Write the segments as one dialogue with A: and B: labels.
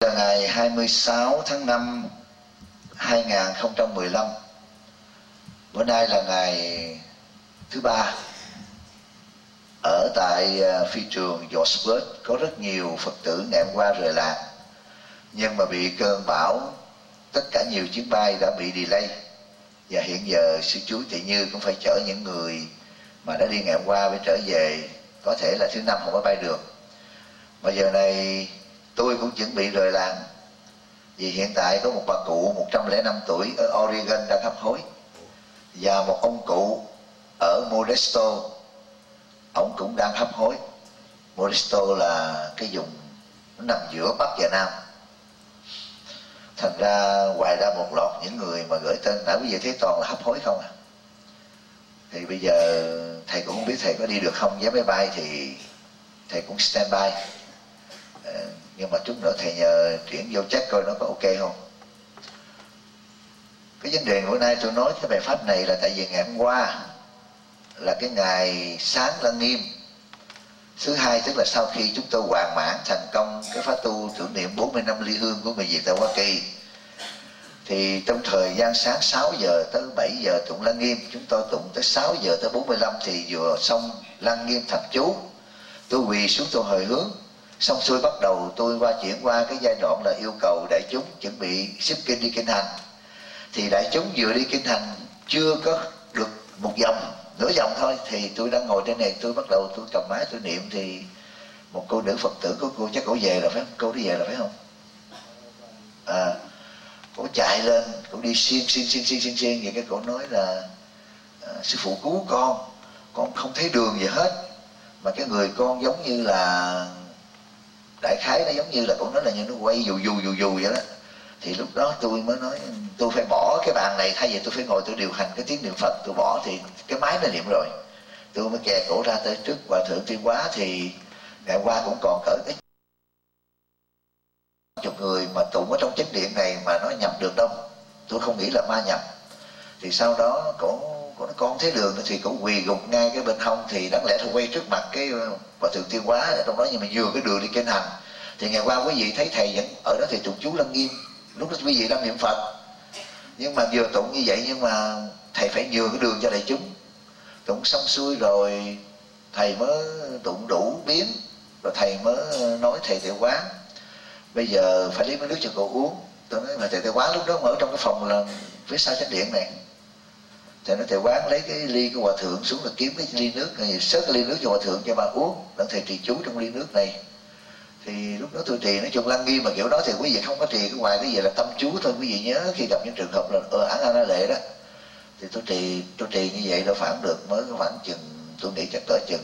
A: giờ ngày 26 tháng 5 2015. Bữa nay là ngày thứ ba. Ở tại phi trường Johannesburg có rất nhiều Phật tử ngày hôm qua rời lạc, nhưng mà bị cơn bão, tất cả nhiều chuyến bay đã bị delay. Và hiện giờ sư chú Thị Như cũng phải chở những người mà đã đi ngày hôm qua phải trở về, có thể là thứ năm không có bay được. Mà giờ này tôi cũng chuẩn bị rời làng, vì hiện tại có một bà cụ 105 tuổi ở Oregon đang hấp hối, và một ông cụ ở Modesto, ông cũng đang hấp hối. Modesto là cái vùng nó nằm giữa Bắc và Nam. Thành ra ngoài ra một loạt những người mà gửi tên đã, bây giờ thấy toàn là hấp hối không à. Thì bây giờ thầy cũng không biết thầy có đi được không. Vé máy bay thì thầy cũng stand by, nhưng mà chút nữa thầy nhờ chuyển vô check coi nó có ok không. Cái vấn đề bữa nay tôi nói cái bài pháp này là tại vì ngày hôm qua là cái ngày sáng Lăng Nghiêm thứ hai, tức là sau khi chúng tôi hoàn mãn thành công cái pháp tu tưởng niệm 40 năm ly hương của người Việt tại Hoa Kỳ. Thì trong thời gian sáng 6 giờ tới 7 giờ tụng Lăng Nghiêm, chúng tôi tụng tới 6 giờ tới 45 thì vừa xong Lăng Nghiêm thập chú, tôi quỳ xuống tôi hồi hướng. Xong xuôi bắt đầu tôi chuyển qua cái giai đoạn là yêu cầu đại chúng chuẩn bị xếp kinh đi kinh hành. Thì đại chúng vừa đi kinh hành chưa có được một vòng, nửa vòng thôi, thì tôi đang ngồi trên này, tôi bắt đầu tôi cầm máy tôi niệm. Thì một cô nữ Phật tử của cô, chắc cổ về rồi phải không? Cô đi về rồi phải không? Cổ chạy lên, cổ đi xiên vậy. Cái cổ nói là sư phụ cứu con không thấy đường gì hết, mà cái người con giống như là đại khái nó giống như là cổ nói là như nó quay dù vậy đó. Thì lúc đó tôi mới nói tôi phải bỏ cái bàn này, thay vì tôi phải ngồi tôi điều hành cái tiếng niệm Phật, tôi bỏ thì cái máy nó niệm rồi. Tôi mới kè cổ ra tới trước Hòa Thượng Tuyên Hóa. Thì ngày qua cũng còn cỡ cái chục người mà tụng ở trong chánh điện này mà nó nhập được đâu, tôi không nghĩ là ma nhập. Thì sau đó cổ nói con thấy đường nữa, thì cổ quỳ gục ngay cái bên hông. Thì đáng lẽ tôi quay trước mặt cái Hòa Thượng Tuyên Hóa ở trong đó, nhưng mà vừa cái đường đi kinh hành. Thì ngày qua quý vị thấy thầy vẫn ở đó thì tụng chú Lăng Nghiêm, lúc đó quý vị đang niệm Phật, nhưng mà vừa tụng như vậy, nhưng mà thầy phải nhường cái đường cho đại chúng. Tụng xong xuôi rồi thầy mới tụng đủ biến, rồi thầy mới nói thầy Tuệ Quán bây giờ phải lấy mấy nước cho cậu uống. Tôi nói mà thầy Tuệ Quán lúc đó mở trong cái phòng là phía sau chánh điện này. Thầy nói Tuệ Quán lấy cái ly của Hòa Thượng xuống là kiếm cái ly nước này, xớt cái ly nước cho Hòa Thượng cho bà uống, để thầy trì chú trong ly nước này. Thì lúc đó tôi trì nói chung Lăng Nghiêm mà kiểu đó thì quý vị không có trì cái ngoài cái gì là tâm chú thôi. Quý vị nhớ khi gặp những trường hợp là án A Lệ đó, thì tôi trì như vậy đâu phải được, mới khoảng chừng tôi nghĩ chắc cỡ chừng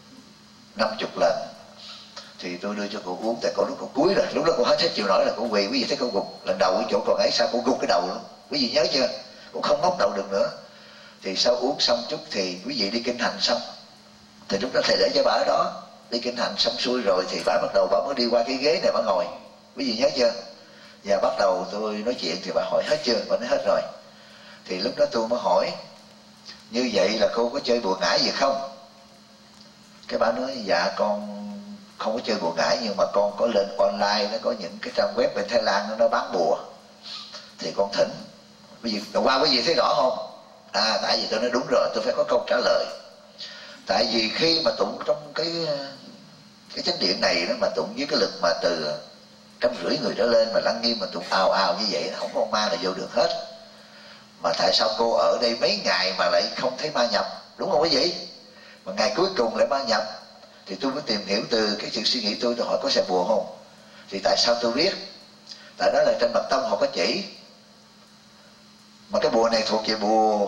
A: 50 lần. Thì tôi đưa cho cô uống, tại cổ lúc cổ cuối rồi, lúc đó cô hết chịu nổi là cô quỳ. Quý vị thấy cô gục lần đầu cái chỗ còn ấy, sao cô gục cái đầu luôn, quý vị nhớ chưa? Cô không ngóc đầu được nữa. Thì sau uống xong chút thì quý vị đi kinh hành xong, thì lúc đó thầy để cho bà ở đó. Đi kinh hành xong xuôi rồi thì bà bắt đầu bà mới đi qua cái ghế này bà ngồi, quý vị nhớ chưa? Và bắt đầu tôi nói chuyện thì bà hỏi hết chưa? Bà nói hết rồi. Thì lúc đó tôi mới hỏi như vậy là cô có chơi bùa ngải gì không? Cái bà nói dạ con không có chơi bùa ngải, nhưng mà con có lên online, nó có những cái trang web bên Thái Lan nó bán bùa, thì con thỉnh. Quý vị thấy rõ không? Tại vì tôi nói đúng rồi, tôi phải có câu trả lời. Tại vì khi mà tụng trong cái chánh điện này đó, mà tụng với cái lực mà từ 150 người trở lên mà Lăng Nghiêm mà tụng ào như vậy, không có con ma là vô được hết. Mà tại sao cô ở đây mấy ngày mà lại không thấy ma nhập, đúng không quý vị? Mà ngày cuối cùng lại ma nhập. Thì tôi mới tìm hiểu từ cái sự suy nghĩ tôi hỏi có xài bùa không. Thì tại sao tôi biết? Tại đó là trên Mật Tông họ có chỉ. Mà cái bùa này thuộc về bùa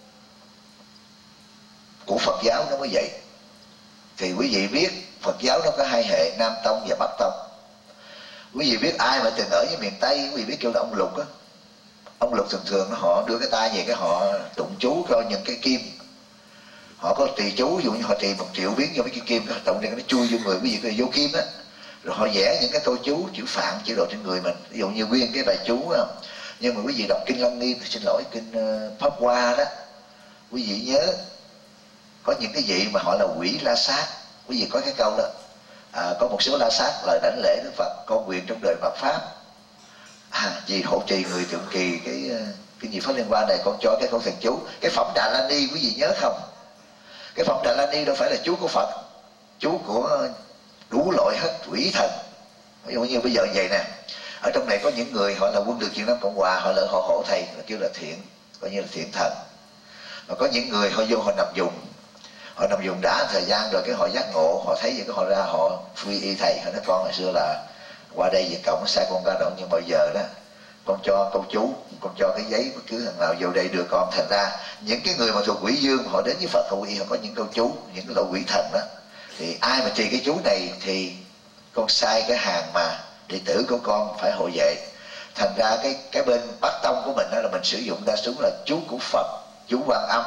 A: của Phật giáo nó mới vậy. Thì quý vị biết Phật giáo nó có hai hệ, Nam Tông và Bắc Tông. Quý vị biết ai mà từng ở với miền Tây, quý vị biết kêu là ông Lục á. Ông Lục thường họ đưa cái tay về cái họ tụng chú cho những cái kim. Họ có trì chú, ví dụ như họ trì 1 triệu biến cho mấy cái kim, họ tụng để nó chui vô người, quý vị vô kim á. Rồi họ vẽ những cái câu chú, chữ Phạn, chữ đồ trên người mình. Ví dụ như nguyên cái bài chú á. Nhưng mà quý vị đọc kinh Lăng Nghiêm, xin lỗi, kinh Pháp Hoa đó, quý vị nhớ có những cái vị mà họ là quỷ la sát. Quý vị có cái câu đó có một số la sát lời đảnh lễ Đức Phật: con nguyện trong đời mạt pháp vì hộ trì người tượng kỳ cái gì Pháp Liên Hoa này, con cho cái câu thần chú. Cái phẩm Đà La Ni quý vị nhớ không? Cái phẩm Đà La Ni đâu phải là chú của Phật, chú của đủ loại hết quỷ thần. Ví dụ như bây giờ vậy nè, ở trong này có những người họ là quân được Việt Nam Cộng Hòa, họ hộ thầy, họ kêu là thiện, coi như là thiện thần. Và có những người họ vô họ nằm dùng đã thời gian rồi cái họ giác ngộ, họ thấy vậy cái họ ra họ phi y thầy, họ nói con hồi xưa là qua đây Việt Cộng sai con ra động, nhưng bây giờ đó con cho câu chú, con cho cái giấy bất cứ thằng nào vô đây đưa con. Thành ra những cái người mà thuộc quỷ dương họ đến với Phật hữu y, họ có những câu chú, những cái loại quỷ thần đó, thì ai mà trì cái chú này thì con sai cái hàng mà đệ tử của con phải hộ vệ. Thành ra cái bên Bắc Tông của mình đó là mình sử dụng đa số là chú của Phật, chú Quan Âm.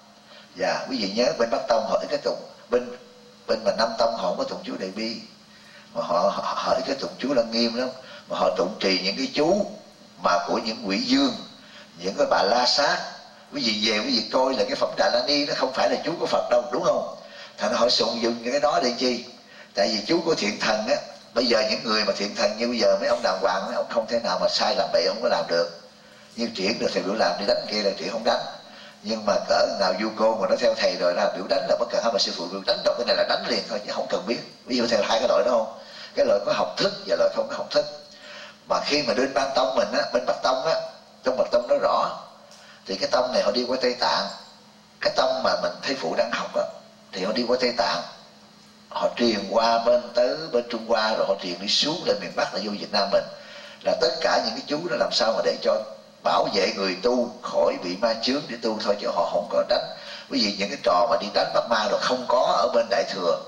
A: Và quý vị nhớ bên Bắc Tông họ cái tụng, bên mà Nam Tông họ không có tụng chú Đại Bi, mà họ cái tụng chú Lăng Nghiêm lắm, mà họ tụng trì những cái chú mà của những quỷ dương, những cái bà la sát. Quý vị về quý vị coi là cái phẩm Đà La Ni nó không phải là chú của Phật đâu, đúng không? Thành họ dùng những cái đó để chi? Tại vì chú của thiện thần á, bây giờ những người mà thiện thần như bây giờ mấy ông đàng hoàng, ông không thể nào mà sai làm bậy, không có làm được. Như Triển được thầy biểu làm đi đánh kia là Triển không đánh, nhưng mà cỡ nào du cô mà nó theo thầy rồi là biểu đánh là bất cần, mà sư phụ biểu đánh, đọc cái này là đánh liền thôi chứ không cần biết. Ví dụ theo hai cái loại đó không? Cái loại có học thức và loại không có học thức. Mà khi mà bên Ban Tông mình á, bên Bắc Tông á, trong Bắc Tông nói rõ, thì cái tông này họ đi qua Tây Tạng. Cái tông mà mình thấy phụ đang học á, thì họ đi qua Tây Tạng, họ truyền qua bên Trung Hoa, rồi họ truyền đi xuống lên miền Bắc là vô Việt Nam mình. Là tất cả những cái chú đó làm sao mà để cho bảo vệ người tu khỏi bị ma chướng để tu thôi, chứ họ không có đánh. Quý vị những cái trò mà đi đánh bắt ma rồi không có ở bên Đại Thừa.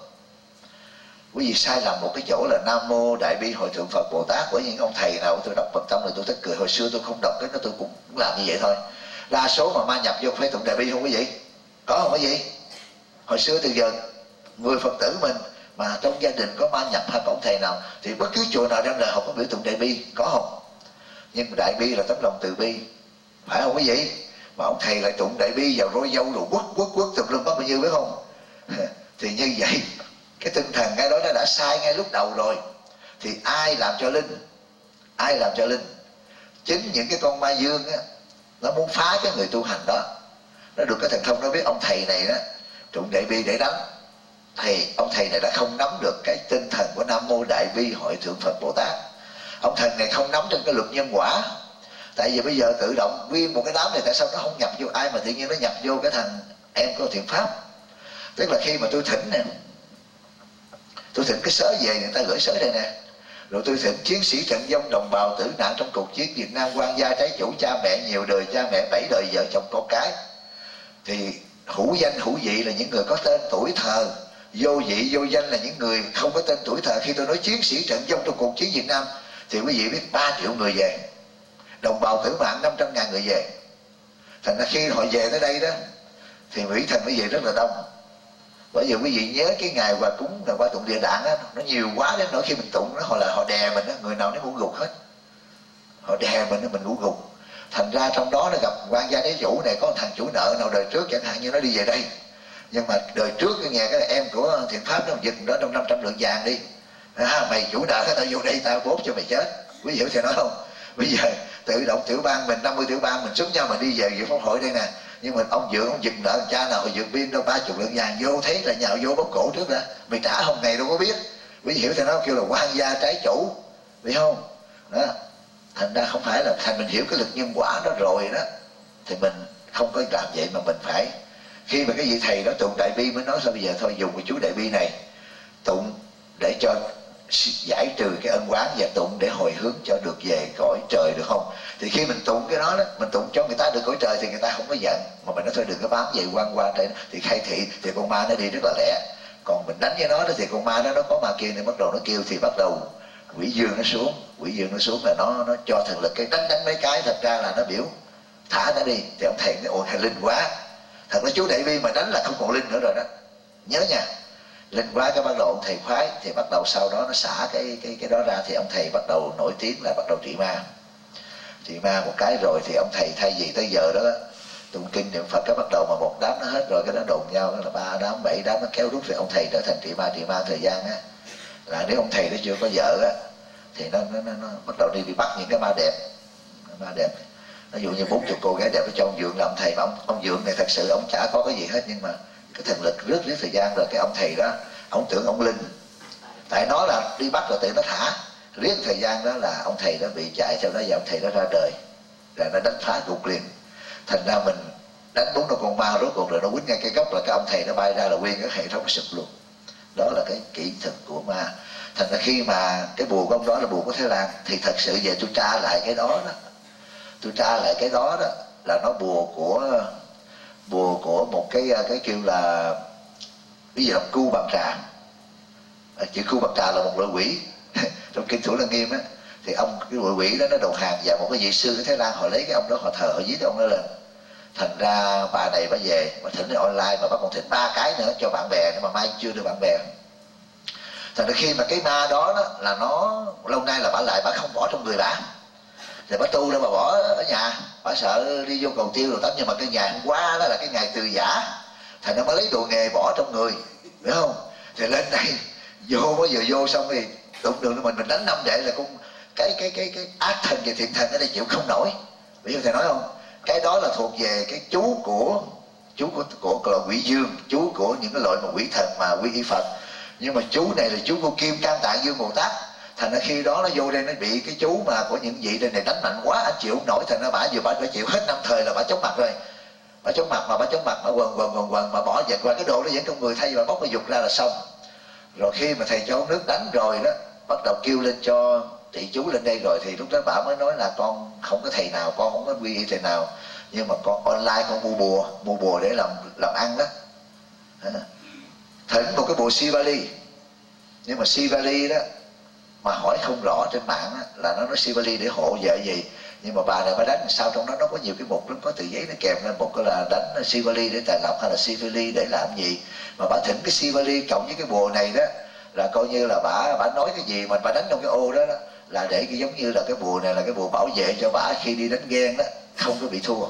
A: Quý vị sai lầm một cái chỗ là Nam Mô Đại Bi Hội Thượng Phật Bồ Tát của những ông thầy nào tôi đọc Phật Tông rồi tôi thích cười. Hồi xưa tôi không đọc cái đó tôi cũng làm như vậy thôi. Đa số mà ma nhập vô phải tụng Đại Bi không quý vị? Có không quý vị? Hồi xưa từ giờ người Phật tử mình mà trong gia đình có ma nhập hay có ông thầy nào thì bất cứ chùa nào đem lời học có biểu tụng Đại Bi, có không? Nhưng Đại Bi là tấm lòng từ bi, phải không quý vị? Mà ông thầy lại tụng Đại Bi vào roi dâu rồi quất tùm lum bắt bao nhiêu biết không? Thì như vậy cái tinh thần cái đó nó đã sai ngay lúc đầu rồi. Thì ai làm cho linh? Ai làm cho linh? Chính những cái con ma dương á, nó muốn phá cái người tu hành đó. Nó được cái thần thông, nó biết ông thầy này đó tụng Đại Bi để đánh, thì ông thầy này đã không nắm được cái tinh thần của Nam Mô Đại Bi Hội Thượng Phật Bồ Tát. Ông thần này không nắm trong cái luật nhân quả. Tại vì bây giờ tự động nguyên một cái đám này tại sao nó không nhập vô ai mà tự nhiên nó nhập vô cái thằng em có thiện pháp. Tức là khi mà tôi thỉnh nè, tôi thỉnh cái sớ về, người ta gửi sớ đây nè, rồi tôi thỉnh chiến sĩ trận vong đồng bào tử nạn trong cuộc chiến Việt Nam, quan gia trái chủ, cha mẹ nhiều đời, cha mẹ 7 đời, vợ chồng con cái. Thì hữu danh hữu vị là những người có tên tuổi thờ, vô vị vô danh là những người không có tên tuổi thờ. Khi tôi nói chiến sĩ trận vong trong cuộc chiến Việt Nam thì quý vị biết 3 triệu người về, đồng bào tử nạn 500.000 người về. Thành ra khi họ về tới đây đó thì quỷ thần nó về rất là đông. Bởi vì quý vị nhớ cái ngày hòa cúng là qua tụng địa đàng á, nó nhiều quá đến nỗi khi mình tụng nó họ đè mình á, người nào nó ngủ gục hết, họ đè mình mình ngủ gục. Thành ra trong đó nó gặp quan gia đế chủ này, có một thằng chủ nợ nào đời trước chẳng hạn như nó đi về đây, nhưng mà đời trước cái nghe cái em của thiện pháp nó giật đó trong 500 lượng vàng đi, mày chủ nợ tao vô đây tao bốt cho mày chết. Quý vị hiểu thì nói không? Bây giờ tự động tiểu bang mình 50 tiểu bang mình xuất nhau mà đi về dự pháp hội đây nè, nhưng mà ông Dượng ông giật nợ cha nào hồi giật pin đâu 30 lượng vàng vô, thấy là nhào vô bóp cổ trước đã, mày trả hôm này đâu có biết. Quý vị hiểu thì nó kêu là quan gia trái chủ, biết không? Đó. Thành ra không phải là thành mình hiểu cái lực nhân quả đó rồi đó thì mình không có làm vậy, mà mình phải khi mà cái vị thầy đó tụng Đại Bi mới nói sao bây giờ thôi dùng cái chú Đại Bi này tụng để cho giải trừ cái ân oán và tụng để hồi hướng cho được về cõi trời, được không? Thì khi mình tụng cái đó, mình tụng cho người ta được cõi trời thì người ta không có giận, mà mình nói thôi đừng có bám vậy quan qua đây thì khai thị thì con ma nó đi rất là lẹ. Còn mình đánh với nó thì con ma đó nó có ma kia nên bắt đầu nó kêu thì bắt đầu quỷ dương nó xuống, quỷ dương nó xuống là nó cho thần lực cái đánh mấy cái, thật ra là nó biểu thả nó đi. Thì ông thầy nói ôi hay linh quá, thật là chú Đại Bi mà đánh là không còn linh nữa rồi đó, nhớ nha. Linh quá cái bắt đầu ông thầy khoái thì bắt đầu sau đó nó xả cái đó ra thì ông thầy bắt đầu nổi tiếng là bắt đầu trị ma một cái. Rồi thì ông thầy thay vì tới giờ đó tụng kinh niệm Phật cái bắt đầu mà một đám nó hết rồi cái nó đồn nhau là 3 đám 7 đám nó kéo rút, thì ông thầy trở thành trị ma thời gian á là nếu ông thầy đó chưa có vợ á thì nó bắt đầu đi bắt những cái ma đẹp. Ví dụ như 40 cô gái đẹp ở trong ông Dượng là ông thầy, mà ông Dượng này thật sự ông chả có cái gì hết, nhưng mà cái thần lực riết thời gian rồi cái ông thầy đó ông tưởng ông linh, tại nó là đi bắt rồi tự nó thả. Riết thời gian đó là ông thầy đó bị chạy, sau đó giờ ông thầy đó ra đời rồi nó đánh phá gục liền. Thành ra mình đánh 4 con ma rốt cuộc rồi nó quýnh ngay cái gốc là cái ông thầy nó bay ra là nguyên cái hệ thống sụp luôn. Đó là cái kỹ thuật của ma. Thành ra khi mà cái bùa của ông đó là bùa của Thái Lan thì thật sự về tôi tra lại cái đó là nó bùa của một cái kêu là ví dụ là Cưu Bằng Trà. Chữ Cưu Bằng Trà là một loại quỷ trong kinh Thủ Lăng Nghiêm á, thì ông cái loại quỷ đó nó đầu hàng vào một cái vị sư ở Thái Lan, họ lấy cái ông đó họ thờ, họ giết ông đó lên. Thành ra bà này bà về bà thỉnh online mà bà còn thỉnh 3 cái nữa cho bạn bè, nhưng mà mai chưa được bạn bè. Thành ra khi mà cái ma đó là nó lâu nay là bà lại bà không bỏ trong người bà, thì bà tu đó bà bỏ ở nhà, bà sợ đi vô cầu tiêu rồi tắm. Nhưng mà cái ngày hôm qua đó là cái ngày từ giả, thành ra bà lấy đồ nghề bỏ trong người, biết không? Thì lên đây vô mới vừa vô xong thì đụng đường mình đánh 5 đệ là cũng cái ác thần và thiện thần ở đây chịu không nổi. Biết thầy nói không? Cái đó là thuộc về cái chú của loại quỷ dương, chú của những cái loại mà quỷ thần mà quy y Phật. Nhưng mà chú này là chú của Kim Cang Tạng Dương Bồ Tát. Thành ra khi đó nó vô đây nó bị cái chú mà của những vị đây này đánh mạnh quá, anh chịu không nổi. Thành ra bà phải chịu hết 5 thời là bà chống mặt rồi. Bà chống mặt bà quần mà bỏ dệt qua cái đồ nó vẫn trong người, thay vì bà bóc cái dục ra là xong. Rồi khi mà thầy cho uống nước đánh rồi đó, bắt đầu kêu lên cho tỷ chú lên đây rồi, thì lúc đó bà mới nói là con không có thầy nào, con không có quy y thầy nào, nhưng mà con online con mua bùa để làm ăn đó. Thỉnh một cái bùa Sivali, nhưng mà Sivali đó mà hỏi không rõ trên mạng á, là nó nói Sivali để hộ vợ gì. Nhưng mà bà này bà đánh sao trong đó nó có nhiều cái mục lắm, có tờ giấy nó kèm lên, một cái là đánh Sivali để tài lộc, hay là Sivali để làm gì. Mà bà thỉnh cái Sivali cộng với cái bùa này đó là coi như là bà nói cái gì mà bà đánh trong cái ô đó, là để cái giống như là cái bùa này là cái bùa bảo vệ cho bà khi đi đánh ghen đó không có bị thua.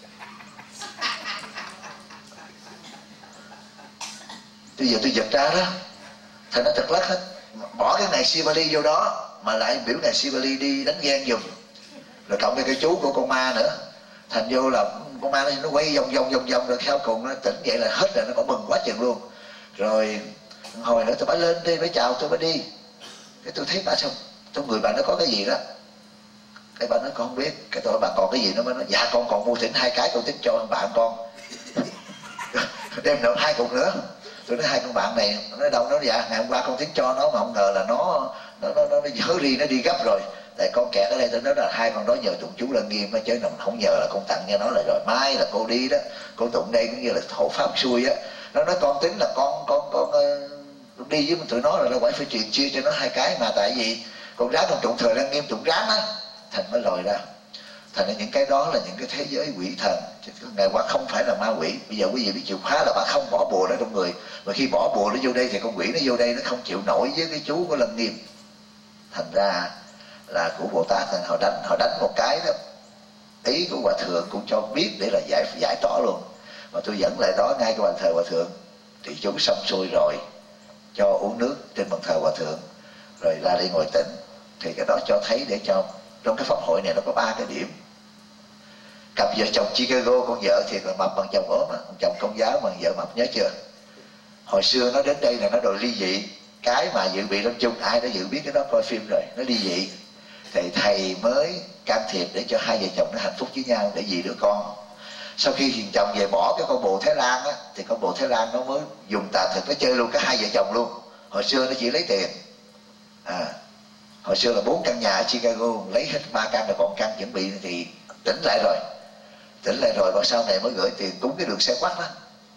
A: Bây giờ tôi giật ra đó, thành nó thật lắc hết, bỏ cái ngày Sivali vô đó mà lại biểu ngày Sivali đi đánh ghen giùm, rồi cộng với cái chú của con ma nữa. Thành vô là con ma nó quay vòng rồi theo cùng nó tỉnh vậy là hết rồi, nó còn mừng quá chừng luôn. Rồi hồi nữa tôi bả lên đi, bả chào tôi bả đi, cái tôi thấy bả xong trong người bà nó có cái gì đó, cái bà nói con không biết. Cái tôi hỏi bà còn cái gì nó mới nói dạ con còn mua thỉnh 2 cái, con tính cho bạn con đem được 2 cục nữa. Tôi nói 2 con bạn này, nó nói đâu, nó dạ ngày hôm qua con tính cho nó mà không ngờ là nó hớ ri nó đi gấp rồi, tại con kẹt ở đây. Tôi nói là 2 con đó nhờ tụng chú Lăng Nghiêm á, chứ không nhờ là con tặng cho nó. Là rồi mai là cô đi đó, cô tụng đây cũng như là hộ pháp xuôi á. Nó nói con tính là con đi với tụi nó rồi, nó phải truyền chia cho nó 2 cái, mà tại vì con ráng con tụng thời Lăng Nghiêm tụng ráng á, thành mới lòi ra. Thành ra những cái đó là những cái thế giới quỷ thần. Ngày qua không phải là ma quỷ. Bây giờ quý vị biết chịu khóa là bà không bỏ bùa đó trong người, mà khi bỏ bùa nó vô đây thì con quỷ nó vô đây nó không chịu nổi với cái chú của Lăng Nghiêm. Thành ra là của Bồ Tát, thành họ đánh một cái đó, ý của Hòa Thượng cũng cho biết để là giải tỏa luôn. Mà tôi dẫn lại đó ngay cái bàn thờ Hòa Thượng, thì chú xong xuôi rồi cho uống nước trên bàn thờ Hòa Thượng, rồi ra đi ngồi tĩnh. Thì cái đó cho thấy để cho trong cái pháp hội này nó có 3 cái điểm. Cặp vợ chồng Chicago, con vợ thiệt là mập bằng chồng ốm, chồng công giáo bằng vợ mập, nhớ chưa? Hồi xưa nó đến đây là nó đòi ly dị, cái mà dự bị lâm chung ai đã dự biết cái đó, coi phim rồi, nó ly dị thì thầy mới can thiệp để cho 2 vợ chồng nó hạnh phúc với nhau để vì đứa con. Sau khi hiền chồng về bỏ cái con bồ Thái Lan á, thì con bồ Thái Lan nó mới dùng tà thực nó chơi luôn cái 2 vợ chồng luôn. Hồi xưa nó chỉ lấy tiền, hồi xưa là 4 căn nhà ở Chicago, lấy hết 3 căn rồi còn căn chuẩn bị thì tỉnh lại rồi và sau này mới gửi tiền cúng cái đường xe quắt đó.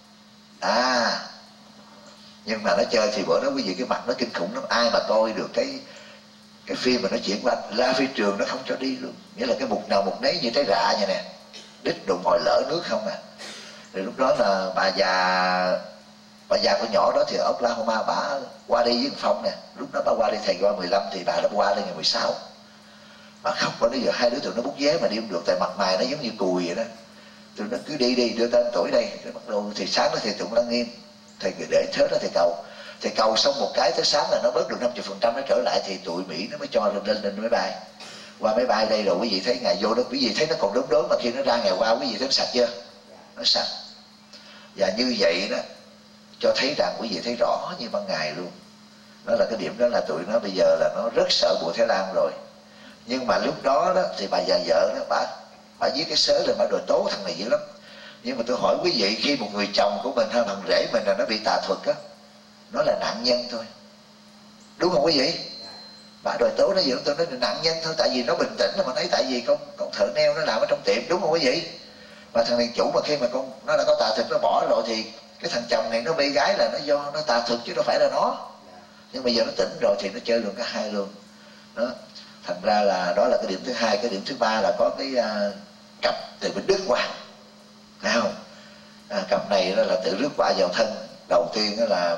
A: Nhưng mà nó chơi thì bữa đó quý vị cái mặt nó kinh khủng lắm. Ai mà coi được cái phim mà nó chuyển qua ra phi trường nó không cho đi luôn. Nghĩa là cái mục nào mục nấy như trái rạ vậy nè, đít đụng hồi lỡ nước không à. Rồi lúc đó là bà già của nhỏ đó thì ở Oklahoma, bà qua đi với Phong nè. Lúc đó bà qua đi, thầy qua 15 thì bà đã qua đi ngày 16. Bà khóc, bà nói giờ 2 đứa tụi nó bút vé mà đi không được, tại mặt mày nó giống như cùi vậy đó. Tụi nó cứ đi đưa tên tuổi đây. Rồi bắt đầu thì sáng đó thầy tụng Lăng Nghiêm, thầy để thớt đó thầy cầu. Thì cầu xong một cái tới sáng là nó bớt được 50%, nó trở lại thì tụi Mỹ nó mới cho lên máy bay. Qua máy bay đây rồi quý vị thấy ngày vô đó, quý vị thấy nó còn đốm đốm, mà khi nó ra ngày qua quý vị thấy nó sạch chưa? Nó sạch. Và như vậy đó cho thấy rằng quý vị thấy rõ như ban ngày luôn. Đó là cái điểm đó, là tụi nó bây giờ là nó rất sợ bùa Thái Lan rồi. Nhưng mà lúc đó đó thì bà già vợ đó, bà viết cái sớ lên, bà đòi tố thằng này dữ lắm. Nhưng mà tôi hỏi quý vị, khi một người chồng của mình hay thằng rể mình là nó bị tà thuật á, nó là nạn nhân thôi, đúng không quý vị? Bà đòi tố nó gì, tôi nói là nạn nhân thôi, tại vì nó bình tĩnh mà thấy, tại vì con thợ neo nó làm ở trong tiệm, đúng không quý vị? Và thằng đàn chủ mà khi mà nó đã có tà thuật nó bỏ rồi thì cái thằng chồng này nó bê gái là nó do nó tà thuật chứ đâu phải là nó. Nhưng bây giờ nó tỉnh rồi thì nó chơi luôn cả hai luôn đó. Thành ra là đó là cái điểm thứ hai. Cái điểm thứ ba là có cái cặp từ bên Đức qua, thấy không? Cặp này đó là tự rước quả vào thân. Đầu tiên đó là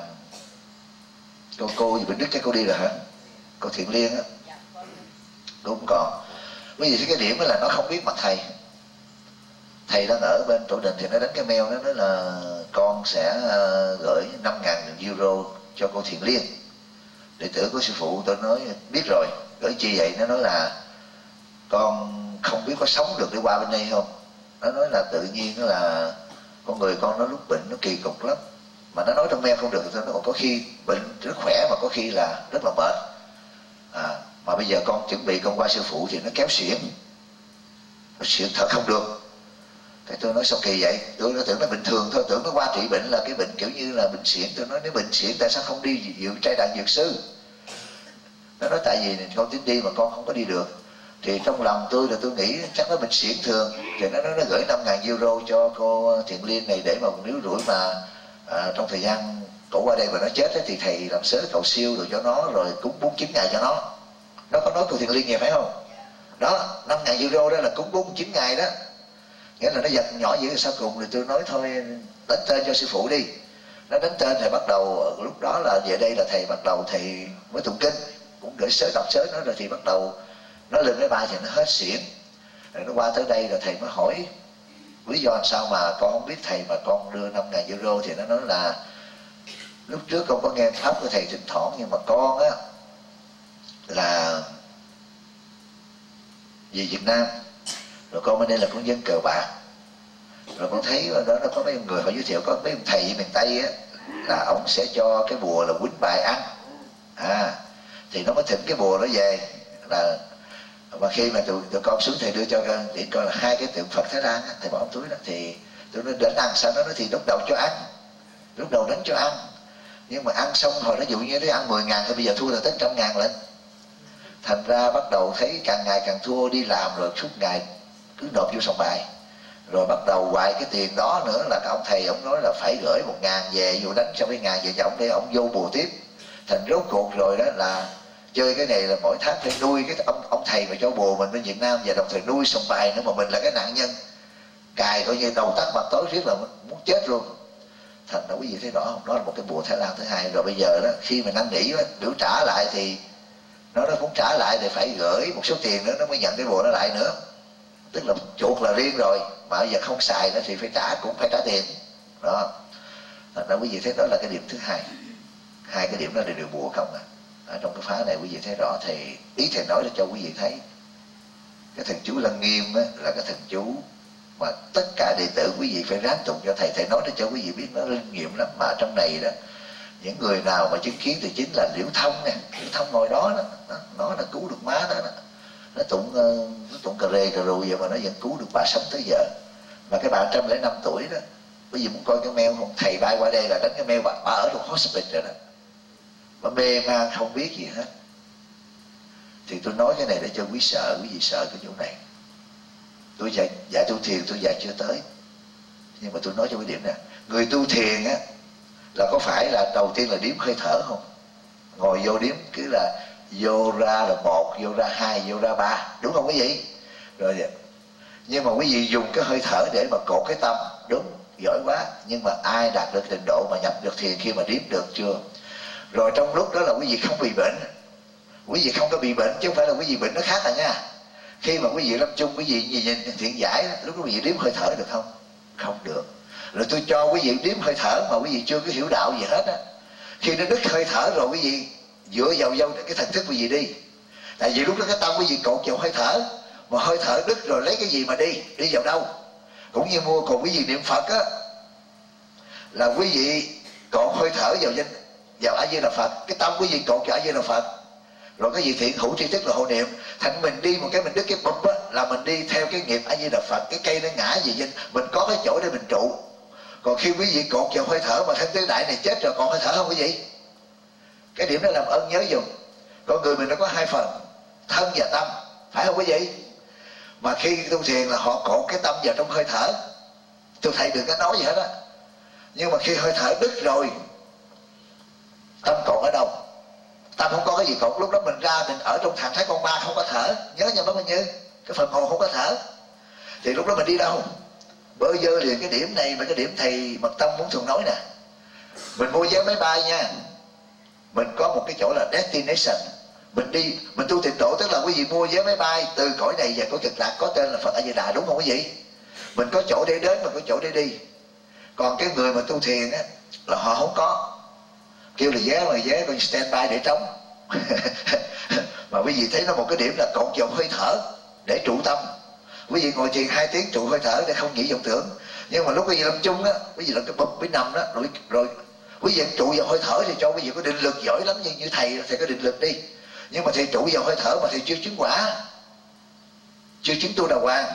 A: cô gì bên Đức, cái cô đi rồi hả? Cô Thiện Liên á, đúng còn. Bởi vì cái điểm đó là nó không biết mặt thầy. Thầy đang ở bên tổ đình thì nó đánh cái mail, nó nói là con sẽ gửi 5.000 euro cho cô Thiện Liên, đệ tử của sư phụ. Tôi nói biết rồi, gửi chi vậy? Nó nói là con không biết có sống được để qua bên đây không. Nó nói là tự nhiên đó là con người con nó lúc bệnh nó kỳ cục lắm, mà nó nói trong mail không được. Nó còn có khi bệnh rất khỏe mà có khi là rất là mệt. Mà bây giờ con chuẩn bị con qua sư phụ thì nó kéo xuyển, nó xuyển thật không được. Cái tôi nói sao kỳ vậy? Tôi nó tưởng nó bình thường thôi, tưởng nó qua trị bệnh là cái bệnh kiểu như là bệnh xuyển. Tôi nói nếu bệnh xuyển tại sao không đi dự trai đàn dược sư? Nó nói tại vì con tính đi mà con không có đi được. Thì trong lòng tôi là tôi nghĩ chắc nó bệnh xuyển thường. Thì nó gửi 5.000 euro cho cô Thiện Liên này, để mà nếu rủi mà trong thời gian cổ qua đây mà nó chết ấy, thì thầy làm sớ cầu siêu rồi cho nó, rồi cúng 49 ngày cho nó. Nó có nói cô Thiện Liên nghe phải không? Đó, 5.000 euro đó là cúng 49 ngày đó. Nghĩa là nó giật nhỏ dữ. Sau cùng thì tôi nói thôi đánh tên cho sư phụ đi. Nó đánh tên thì bắt đầu lúc đó là về đây là thầy bắt đầu thầy mới tụng kinh, cũng gửi sớ đọc sớ nó rồi thì bắt đầu nó lên máy bay thì nó hết xỉn. Rồi nó qua tới đây rồi thầy mới hỏi lý do sao mà con không biết thầy mà con đưa 5.000 euro. Thì nó nói là lúc trước con có nghe pháp của thầy thỉnh thoảng, nhưng mà con á là về Việt Nam rồi con bên đây là con dân cờ bạc, rồi con thấy đó nó có mấy người họ giới thiệu có mấy ông thầy miền Tây á, là ông sẽ cho cái bùa là quýnh bài ăn. Thì nó mới thỉnh cái bùa đó về. Là mà khi mà tụi con xuống thầy đưa cho để coi là 2 cái tượng Phật Thái Lan á, thầy bỏ trong túi đó. Thì tôi nói đánh ăn sao? Nó nói thì lúc đầu cho ăn, lúc đầu đánh cho ăn, nhưng mà ăn xong rồi nó dụ như nó ăn 10.000 thì bây giờ thua là tới 100.000 lên. Thành ra bắt đầu thấy càng ngày càng thua, đi làm rồi suốt ngày cứ nộp vô sòng bài. Rồi bắt đầu hoài cái tiền đó nữa là ông thầy ông nói là phải gửi 1.000 về, vô đánh xong 1.000 về cho ông để ông vô bùa tiếp. Thành rốt cuộc rồi đó là chơi cái này là mỗi tháng phải nuôi cái ông thầy mà cho bùa mình bên Việt Nam, và đồng thời nuôi sòng bài nữa, mà mình là cái nạn nhân cài coi như đầu tắt mặt tối riết là muốn chết luôn. Thành ra quý vị thấy rõ không? Đó là một cái bùa Thái Lan thứ hai. Rồi bây giờ đó khi mình năn nỉ biểu trả lại thì nó cũng trả lại, thì phải gửi một số tiền nữa nó mới nhận cái bùa nó lại nữa. Tức là chuột là riêng rồi, mà bây giờ không xài nữa thì phải trả, cũng phải trả tiền đó. Thành ra quý vị thấy đó là cái điểm thứ hai. Hai cái điểm đó là đều bùa không à. Ở trong cái phá này quý vị thấy rõ. Thì ý thầy nói là cho quý vị thấy cái thần chú Lăng Nghiêm á, là cái thần chú mà tất cả đệ tử quý vị phải ráng tụng cho thầy. Thầy nói để cho quý vị biết nó linh nghiệm lắm. Mà trong này đó, những người nào mà chứng kiến thì chính là Liễu Thông nè. Liễu Thông ngồi đó, nó là cứu được má đó. Nó tụng cà rê cà rù vậy mà nó vẫn cứu được bà sống tới giờ. Mà cái bà 105 tuổi đó, bởi vì muốn coi cái mail không, thầy bay qua đây là đánh cái mail bà ở trong hospital rồi đó, bà mê man không biết gì hết. Thì tôi nói cái này để cho quý vị sợ cái chỗ này. Tôi dạy tu thiền tôi dạy chưa tới, nhưng mà tôi nói cho cái điểm này, người tu thiền á là có phải là đầu tiên là điếm hơi thở không? Ngồi vô điếm cứ là vô ra là 1, vô ra 2, vô ra 3, đúng không quý vị? Rồi nhưng mà quý vị dùng cái hơi thở để mà cột cái tâm, đúng, giỏi quá. Nhưng mà ai đạt được trình độ mà nhập được thiền khi mà điếm được chưa? Rồi trong lúc đó là quý vị không bị bệnh, quý vị không có bị bệnh, chứ không phải là quý vị bệnh nó khác à nha. Khi mà quý vị lâm chung, quý vị nhìn thiện giải, lúc quý vị điếm hơi thở được không? Không được. Rồi tôi cho quý vị điếm hơi thở mà quý vị chưa có hiểu đạo gì hết á, Khi nó đứt hơi thở rồi quý vị dựa vào cái thần thức quý vị đi. Tại vì lúc đó cái tâm quý vị cột vào hơi thở, mà hơi thở đứt rồi lấy cái gì mà đi vào đâu? Cũng như còn quý vị niệm Phật á, là quý vị cột hơi thở vào A Di Đà Phật, cái tâm quý vị cột vào A Di Đà Phật, rồi cái gì thiện hữu tri thức là hộ niệm. Thành mình đi một cái mình đứt cái bụp á, là mình đi theo cái nghiệp A Di Đà Phật, cái cây nó ngã về danh, mình có cái chỗ để mình trụ. Còn khi quý vị cột vào hơi thở mà thân tứ đại này chết rồi còn hơi thở không quý vị? Cái điểm đó làm ơn nhớ dùng. Con người mình nó có hai phần, thân và tâm, phải không quý vị? Mà khi tu thiền là họ cột cái tâm vào trong hơi thở. Tôi thầy đừng có nói gì hết á. Nhưng mà khi hơi thở đứt rồi, tâm cột ở đâu? Tâm không có cái gì cột. Lúc đó mình ra mình ở trong trạng thái con ma, không có thở. Nhớ nha bác Minh Như, cái phần hồn không có thở. Thì lúc đó mình đi đâu? Bơ vơ liền cái điểm này mà cái điểm thầy Mật Tông muốn thường nói nè. Mình mua vé máy bay nha, mình có một cái chỗ là destination. Mình đi, mình tu tịnh độ, tức là quý vị mua vé máy bay từ cõi này về cõi Cực Lạc, có tên là Phật A Di Đà, đúng không quý vị? Mình có chỗ để đến, mình có chỗ để đi. Còn cái người mà tu thiền á là họ không có, kêu là vé còn standby để trống. Mà quý vị thấy nó một cái điểm là cột vào hơi thở để trụ tâm. Quý vị ngồi thiền 2 tiếng trụ hơi thở để không nghĩ vọng tưởng. Nhưng mà lúc quý vị làm chung á, quý vị làm cái bụp với nằm đó, rồi quý vị trụ vào hơi thở thì cho quý vị có định lực giỏi lắm, như thầy có định lực đi. Nhưng mà thầy trụ vào hơi thở mà thầy chưa chứng quả, chưa chứng tu đà hoàng.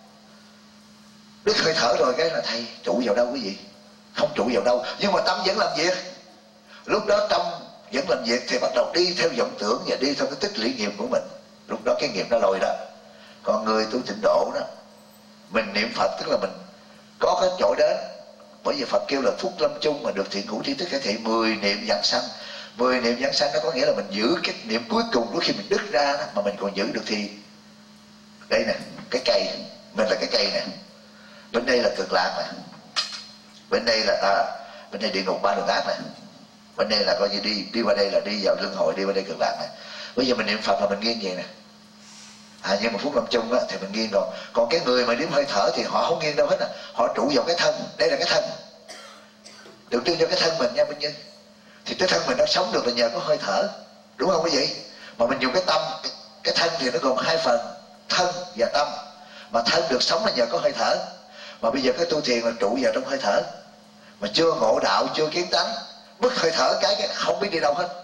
A: Đứt hơi thở rồi cái là thầy trụ vào đâu quý vị? Không trụ vào đâu, nhưng mà tâm vẫn làm việc. Lúc đó tâm vẫn làm việc thì bắt đầu đi theo vọng tưởng và đi theo cái tích lũy nghiệp của mình. Lúc đó cái nghiệp nó lôi đó. Còn người tu tịnh độ đó, mình niệm Phật tức là mình có cái chỗ đến. Bởi vì Phật kêu là phúc lâm chung mà được thiện hữu tri thức, cái thị 10 niệm vãng sanh. 10 niệm vãng sanh nó có nghĩa là mình giữ cái niệm cuối cùng lúc khi mình đứt ra đó, mà mình còn giữ được thì đây nè, cái cây, mình là cái cây nè, bên đây là Cực Lạc nè, bên đây là bên đây địa ngục ba đường ác nè, bên đây là coi như đi qua đây là đi vào luân hồi, đi qua đây Cực Lạc nè. Bây giờ mình niệm Phật là mình nghiêng vậy nè. Nhưng mà phúc lâm chung á thì mình nghiêng rồi. Còn cái người mà niệm hơi thở thì họ không nghiêng đâu hết. Họ trụ vào cái thân. Đây là cái thân, tượng trưng cho cái thân mình nha Minh Như. Thì cái thân mình nó sống được là nhờ có hơi thở, đúng không quý vị? Mà mình dùng cái tâm, cái thân thì nó gồm 2 phần, thân và tâm. Mà thân được sống là nhờ có hơi thở. Mà bây giờ cái tu thiền là trụ vào trong hơi thở, mà chưa ngộ đạo, chưa kiến tánh, bứt hơi thở cái không biết đi đâu hết.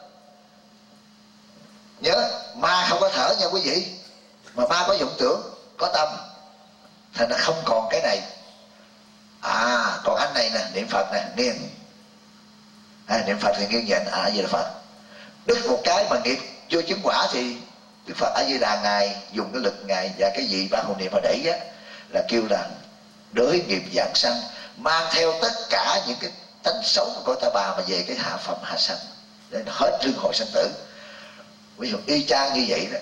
A: Nhớ, ma không có thở nha quý vị, mà ma có vọng tưởng, có tâm, thành ra không còn cái này. Còn anh này nè, niệm Phật nè, nghiêng. Niệm Phật thì nghiêng nhận A Di Đà Phật. Đứt một cái mà nghiệp chưa chứng quả thì Đức Phật A Di Đà ngài dùng cái lực ngài và cái gì ba hồn niệm mà đẩy á, là kêu là đới nghiệp giảng sanh, mang theo tất cả những cái tánh xấu của cõi ta bà mà về cái hạ phẩm hạ sanh, để nó hết luân hồi sanh tử. Ví dụ y chang như vậy đó.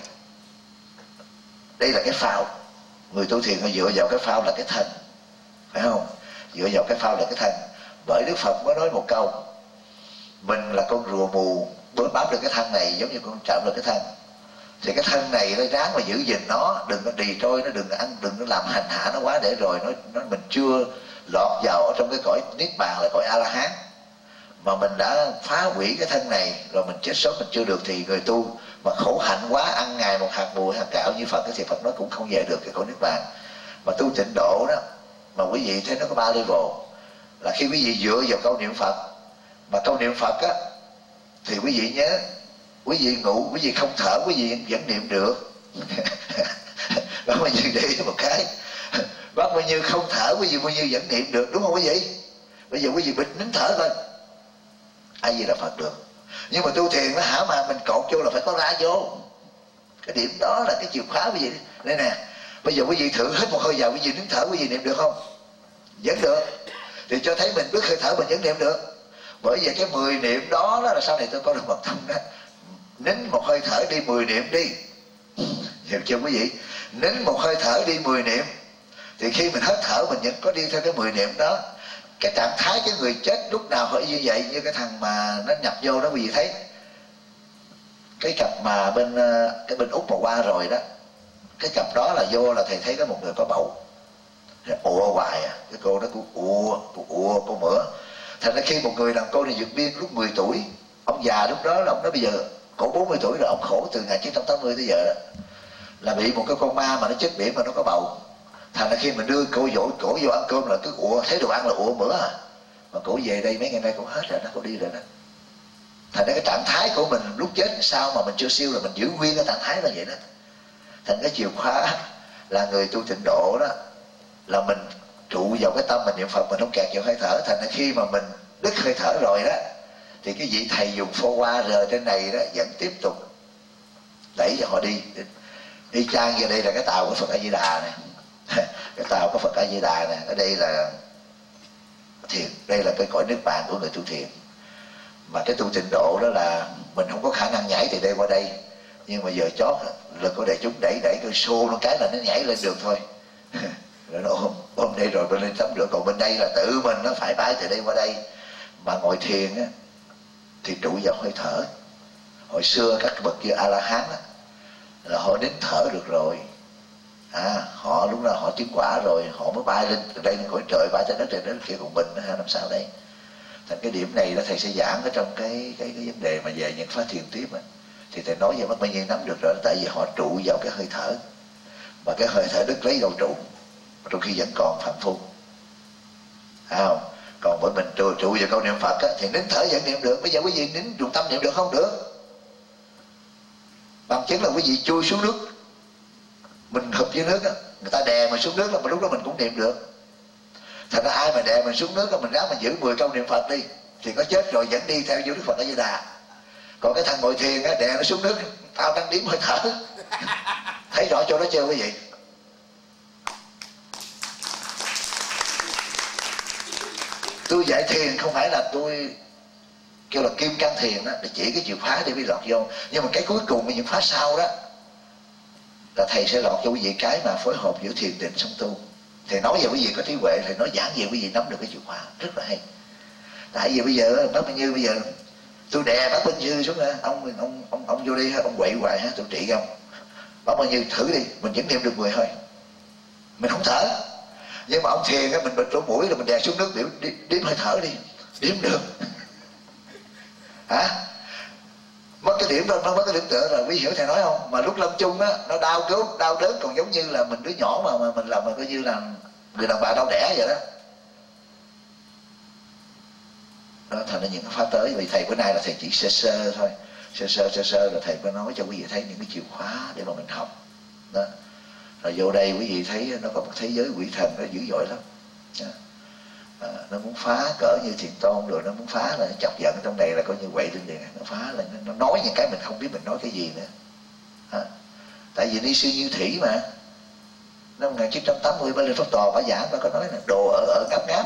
A: Đây là cái phao. Người tu thiền họ dựa vào cái phao là cái thân, phải không? Dựa vào cái phao là cái thân. Bởi Đức Phật mới nói một câu, mình là con rùa mù bám được cái thân này giống như con chạm được cái thân. Thì cái thân này nó ráng mà giữ gìn nó, đừng có đì trôi nó, đừng có ăn, đừng có làm hành hạ nó quá, để rồi nó mình chưa lọt vào ở trong cái cõi niết bàn là cõi A La Hán, mà mình đã phá hủy cái thân này rồi, mình chết sớm mình chưa được. Thì người tu mà khổ hạnh quá, ăn ngày một hạt bùi hạt gạo như Phật thì Phật nói cũng không về được cái cõi niết bàn. Mà tu tịnh độ đó, mà quý vị thấy nó có 3 level. Là khi quý vị dựa vào câu niệm Phật, mà câu niệm Phật á thì quý vị nhớ, quý vị ngủ, quý vị không thở, quý vị vẫn niệm được. Bác bao nhiêu để ý một cái, bác bao nhiêu không thở, quý vị bao nhiêu vẫn niệm được, đúng không quý vị? Bây giờ quý vị bịt nín thở thôi, ai gì là Phật được. Nhưng mà tu thiền nó hả mà mình cột vô là phải có ra vô. Cái điểm đó là cái chìa khóa quý vị. Đây nè, bây giờ quý vị thử hít một hơi vào, quý vị nín thở, quý vị niệm được không? Vẫn được. Thì cho thấy mình bước hơi thở mình vẫn niệm được. Bởi vì cái 10 niệm đó là sau này tôi có được Mật Tông đó. Nín một hơi thở đi 10 niệm đi. Hiểu chưa quý vị? Nín một hơi thở đi 10 niệm. Thì khi mình hết thở mình vẫn có đi theo cái 10 niệm đó. Cái trạng thái cái người chết lúc nào phải như vậy. Như cái thằng mà nó nhập vô đó, quý vị thấy cái cặp mà bên Úc mà qua rồi đó, cái cặp đó là vô là thầy thấy có một người có bầu, ùa hoài cái cô đó cũng ùa cô mửa. Thành ra khi một người đàn cô này vượt biên lúc 10 tuổi Ông già lúc đó là ông nói bây giờ cổ 40 tuổi rồi, ông khổ từ 1980 tới giờ đó, là bị một cái con ma mà nó chết biển mà nó có bầu. Thành ra khi mình đưa cổ vô ăn cơm là cứ ủa, thấy đồ ăn là ủa bữa à, mà cổ về đây mấy ngày nay cổ hết rồi đó, cổ đi rồi đó. Thành ra cái trạng thái của mình lúc chết sao mà mình chưa siêu là mình giữ nguyên cái trạng thái là vậy đó. Thành cái chìa khóa là người tu tịnh độ đó, là mình trụ vào cái tâm mình niệm Phật, mình không kẹt vào hơi thở. Thành ra khi mà mình đứt hơi thở rồi đó, thì cái vị thầy dùng phô qua rờ trên này đó vẫn tiếp tục đẩy cho họ đi. Đi trang về đây là cái tàu của Phật A Di Đà này cái tàu của Phật A Di Đà này, ở đây là thiền, đây là cái cõi nước bạn của người tu thiền. Mà cái tu tịnh độ đó là mình không có khả năng nhảy từ đây qua đây, nhưng mà giờ chót lực của đại chúng đẩy cái xô nó cái là nó nhảy lên được thôi rồi nó ôm đây rồi bên lên tắm rửa. Còn bên đây là tự mình nó phải bay từ đây qua đây. Mà ngồi thiền á thì trụ vào hơi thở. Hồi xưa các bậc như A La Hán á là họ nín thở được rồi, họ lúc nào họ chứng quả rồi họ mới bay lên từ đây lên cõi trời, bay tới đất trời đất kia. Còn mình làm sao đây? Thành cái điểm này đó thầy sẽ giảng ở trong cái vấn đề mà về những phá thiền tiếp á, thì thầy nói về mất bao nhiêu nắm được rồi. Tại vì họ trụ vào cái hơi thở, mà cái hơi thở đứt lấy đâu trụ, trong khi vẫn còn phạm phu. Còn bởi mình trụ vào câu niệm Phật á, thì nín thở vẫn niệm được. Bây giờ quý vị nín dùng tâm niệm được không? Được. Bằng chứng là quý vị chui xuống nước, mình hụp dưới nước á, người ta đè mình xuống nước là mà lúc đó mình cũng niệm được. Thành ra ai mà đè mình xuống nước là mình ráng mình giữ 10 câu niệm Phật đi, thì có chết rồi vẫn đi theo vô Đức Phật A Di Đà. Còn cái thằng ngồi thiền á, đè nó xuống nước, tao đang đếm hơi thở thấy rõ chỗ đó chưa quý vị? Tôi dạy thiền không phải là tôi kêu là kim cang thiền đó, để chỉ cái chìa khóa để bị lọt vô. Nhưng mà cái cuối cùng với những khóa sau đó là thầy sẽ lọt cho quý vị cái mà phối hợp giữa thiền định song tu. Thầy nói về quý vị có trí huệ, thầy nói giảng về quý vị nắm được cái chìa khóa rất là hay. Tại vì bây giờ bác Minh Như, bây giờ tôi đè bác Minh Như xuống ha, ông vô đi ha, ông quậy hoài ha, tôi trị ông. Bác Minh Như thử đi, mình vẫn niệm được 10 hơi, mình không thở. Nhưng mà ông thiền á, mình bịt lỗ mũi là mình đè xuống nước đếm hơi thở đi, đếm được mất cái điểm đó, nó mất cái điểm tựa rồi. Quý hiểu thầy nói không? Mà lúc lâm chung á, nó đau cớp đau đớn, còn giống như là mình đứa nhỏ mà mình làm, mà coi như là người đàn bà đau đẻ vậy đó. Đó thành ra những cái pháp tới. Vì thầy bữa nay là thầy chỉ sơ thôi, sơ rồi thầy mới nói cho quý vị thấy những cái chìa khóa để mà mình học đó. Rồi vô đây quý vị thấy nó có một thế giới quỷ thần nó dữ dội lắm. Nó muốn phá cỡ như Thiền Tôn rồi, nó muốn phá là chọc giận trong này là coi như quậy lên liền. Nó phá là nó nói những cái mình không biết mình nói cái gì nữa. Tại vì Ni sư Như Thủy mà năm 1980 bên lên Pháp Tòa bà giảng, bà có nói là đồ ở ngáp ngáp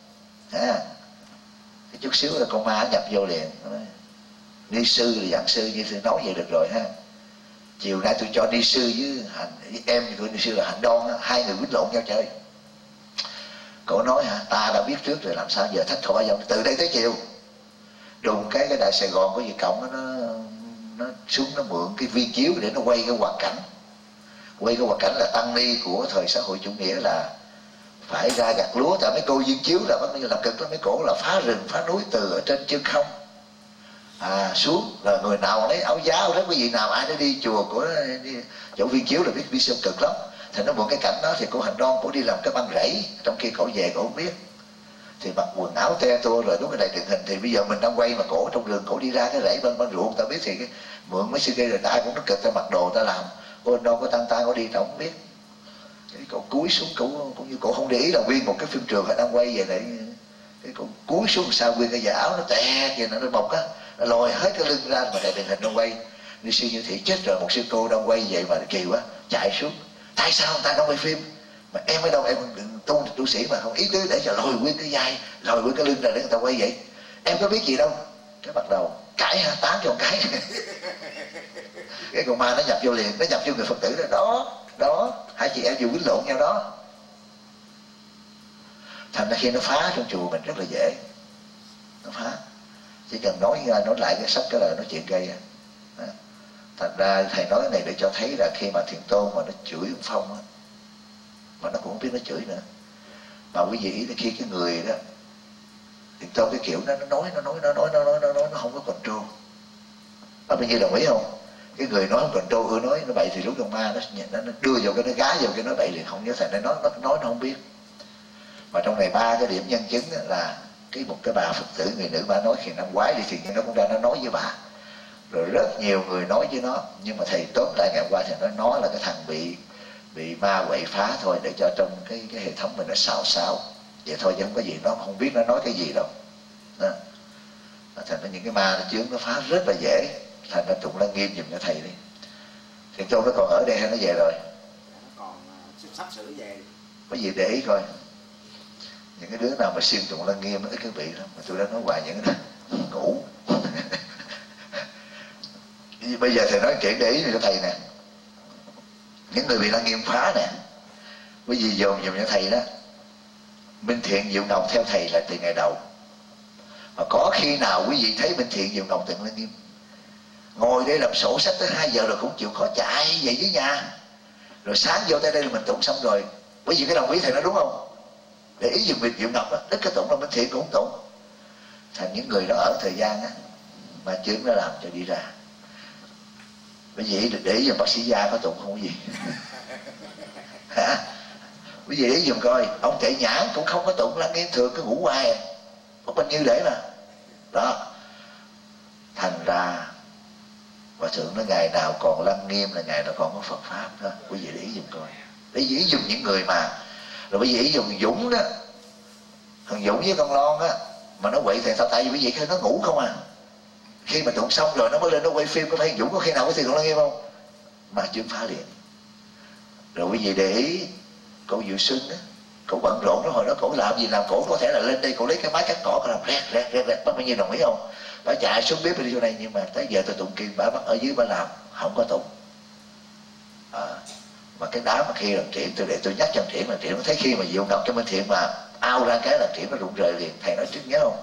A: cái chút xíu là con ma nhập vô liền. Ni sư là giảng sư Như Thủy nói vậy được rồi ha. Chiều nay tôi cho Ni sư với em của Ni sư là Hạnh Đoan, hai người quýnh lộn nhau chơi. Cổ nói ta đã biết trước rồi, làm sao giờ thách khỏi dòng từ đây tới chiều. Đùng cái Đại Sài Gòn có gì cộng nó xuống nó mượn cái viên chiếu để nó quay cái hoàn cảnh. Quay cái hoàn cảnh là tăng ni của thời xã hội chủ nghĩa là phải ra gặt lúa. Tại mấy cô viên chiếu là bắt làm cực lắm, mấy cổ là phá rừng phá núi từ ở trên chân không xuống, là người nào lấy áo giáo đó, quý vị nào ai đã đi chùa của chỗ viên chiếu là biết đi xem cực lắm. Thì nó mượn cái cảnh đó, thì cô Hạnh Đoan cổ đi làm cái băng rẫy, trong khi cổ về cổ không biết, thì mặc quần áo te tua rồi đúng cái này truyền hình. Thì bây giờ mình đang quay mà cổ trong rừng cổ đi ra cái rẫy băng ruộng, ta biết thì cái mượn mấy sư kia rồi ai cũng nó cực, ta mặc đồ ta làm. Cô Hạnh Đoan có tăng tay cổ đi ta không biết, cái cổ cúi xuống, cổ cũng như cổ không để ý là nguyên một cái phim trường đang quay về lại, cái cổ cúi xuống sao nguyên cái giả áo nó tè kìa, nó bọc á, nó lòi hết cái lưng ra mà đài truyền hình đang quay. Ni sư Như Thị chết rồi, một sư cô đang quay vậy mà kỳ quá chạy xuống. Tại sao người ta đang quay phim mà em ở đâu, em tu sĩ mà không ý tứ để cho lòi nguyên cái vai, lòi nguyên cái lưng ra để người ta quay vậy, em có biết gì đâu. Cái bắt đầu cãi tán cho một cái cái con ma nó nhập vô liền, nó nhập vô người Phật tử đó hai chị em vừa quýnh lộn nhau đó. Thành ra khi nó phá trong chùa mình rất là dễ, nó phá chỉ cần nói lại cái sách cái lời nói chuyện gây Thành ra thầy nói cái này để cho thấy là khi mà Thiền Tôn mà nó chửi ông Phong á, mà nó cũng không biết nó chửi nữa, mà quý vị ý là khi cái người đó Thì tôi cái kiểu nó nói nó không có control. Bao nhiêu đồng ý không? Cái người nói không control nói nó bậy thì lúc con ma nó đưa vào cái nó gá vào cái nói bậy liền không nhớ thầy nó nói nó không biết. Mà trong này ba cái điểm nhân chứng là một cái bà Phật tử người nữ bà nói khi năm ngoái đi thì nó cũng ra nó nói với bà, rồi rất nhiều người nói với nó, nhưng mà thầy tóm lại ngày hôm qua thì nó là cái thằng bị ma quậy phá thôi, để cho trong cái hệ thống mình nó xào xáo vậy thôi, chứ không có gì, nó không biết nó nói cái gì đâu đó. Thành ra những cái ma nó chướng nó phá rất là dễ. Thành ra Tụng Lăng Nghiêm giùm cho thầy đi. Thì Châu nó còn ở đây hay nó về rồi?
B: Nó còn sắp sửa về.
A: Có gì để ý coi. Những cái đứa nào mà siêng Tụng Lăng Nghiêm ít cái vị lắm, mà tôi đã nói hoài những cái đó ngủ. Bây giờ thầy nói chuyện để ý cho thầy nè. Những người bị Lăng Nghiêm phá nè, bởi vì dồn cho thầy đó, Minh Thiện Diệu Ngọc theo thầy là từ ngày đầu. Mà có khi nào quý vị thấy Minh Thiện Diệu Ngọc từng Lăng Nghiêm ngồi đây làm sổ sách tới 2 giờ rồi cũng chịu khó chạy về dưới nhà, rồi sáng vô tới đây là mình tụng xong rồi. Bởi vì cái đồng ý thầy nói đúng không? Để ý dùm Diệu Ngọc á, đức cái tụng là Minh Thiện cũng tụng. Thành những người đó ở thời gian á mà chướng nó làm cho đi ra. Bởi vì để ý dùm bác sĩ Gia có tụng không có gì. Hả? Quý vị để ý dùm coi, ông Tệ Nhãn cũng không có tụng Lăng Nghiêm, thường cứ ngủ hoài, có bao nhiêu để mà đó. Thành ra Hòa Thượng nói ngày nào còn Lăng Nghiêm là ngày nào còn có Phật Pháp đó. Quý vị để ý dùm coi, để ý dùm những người mà. Rồi quý vị ý dùm Dũng đó, thằng Dũng với con Lon á, mà nó quậy thầy sao? Tại vì quý vị nó ngủ không à. Khi mà tụng xong rồi nó mới lên nó quay phim, có phải Dũng có khi nào có thiền tụng Lăng Nghiêm không? Mà chướng phá liền. Rồi quý vị để ý cậu Diệu Xuân á, cậu bận rộn đó, hồi đó cậu làm gì làm, cậu có thể là lên đây cậu lấy cái máy cắt cỏ cậu làm rét bác bao nhiêu đồng ý không? Bà chạy xuống bếp đi vô đây, nhưng mà tới giờ tôi tụng kim bà bắt ở dưới bà làm không có tụng. Mà cái đám mà khi lần Triển, để tôi nhắc cho Triển là Triển nó thấy khi mà Diệu Ngọc cho Minh Thiện mà ao ra cái là Triển nó rụng rời liền. Thầy nói trước nhớ không?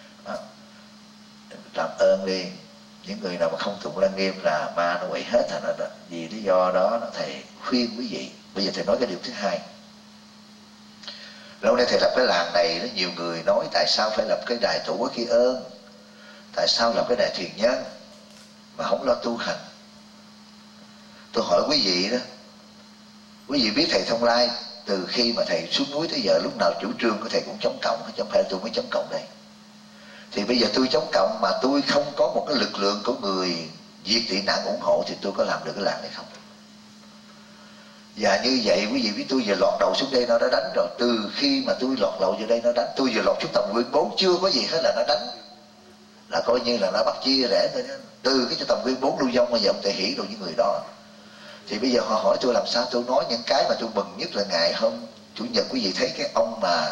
A: Làm ơn đi, những người nào mà không tụng Lăng Nghiêm là ma nó quậy hết. Thành ra vì lý do đó thầy khuyên quý vị. Bây giờ thầy nói cái điều thứ hai. Lâu nay thầy lập cái làng này, nó nhiều người nói tại sao phải lập cái đài Tổ Quốc Tri Ân, tại sao lập cái đài Thiền Nhân mà không lo tu hành. Tôi hỏi quý vị đó, quý vị biết thầy Thông Lai từ khi mà thầy xuống núi tới giờ lúc nào chủ trương của thầy cũng chống cộng, chứ không phải là tôi mới chống cộng đây. Thì bây giờ tôi chống cộng mà tôi không có một cái lực lượng của người diệt tị nạn ủng hộ thì tôi có làm được cái làng này không? Và như vậy quý vị biết tôi vừa lọt đầu xuống đây nó đã đánh rồi. Từ khi mà tôi lọt đầu vô đây nó đánh. Tôi vừa lọt xuống tầm nguyên 4 chưa có gì hết là nó đánh. Là coi như là nó bắt chia rẽ thôi. Từ cái tầm nguyên 4 Lưu Vong mà giờ ông Tề Hỷ rồi những người đó. Thì bây giờ họ hỏi tôi làm sao tôi nói những cái mà tôi mừng nhất là ngày hôm Chủ nhật quý vị thấy cái ông mà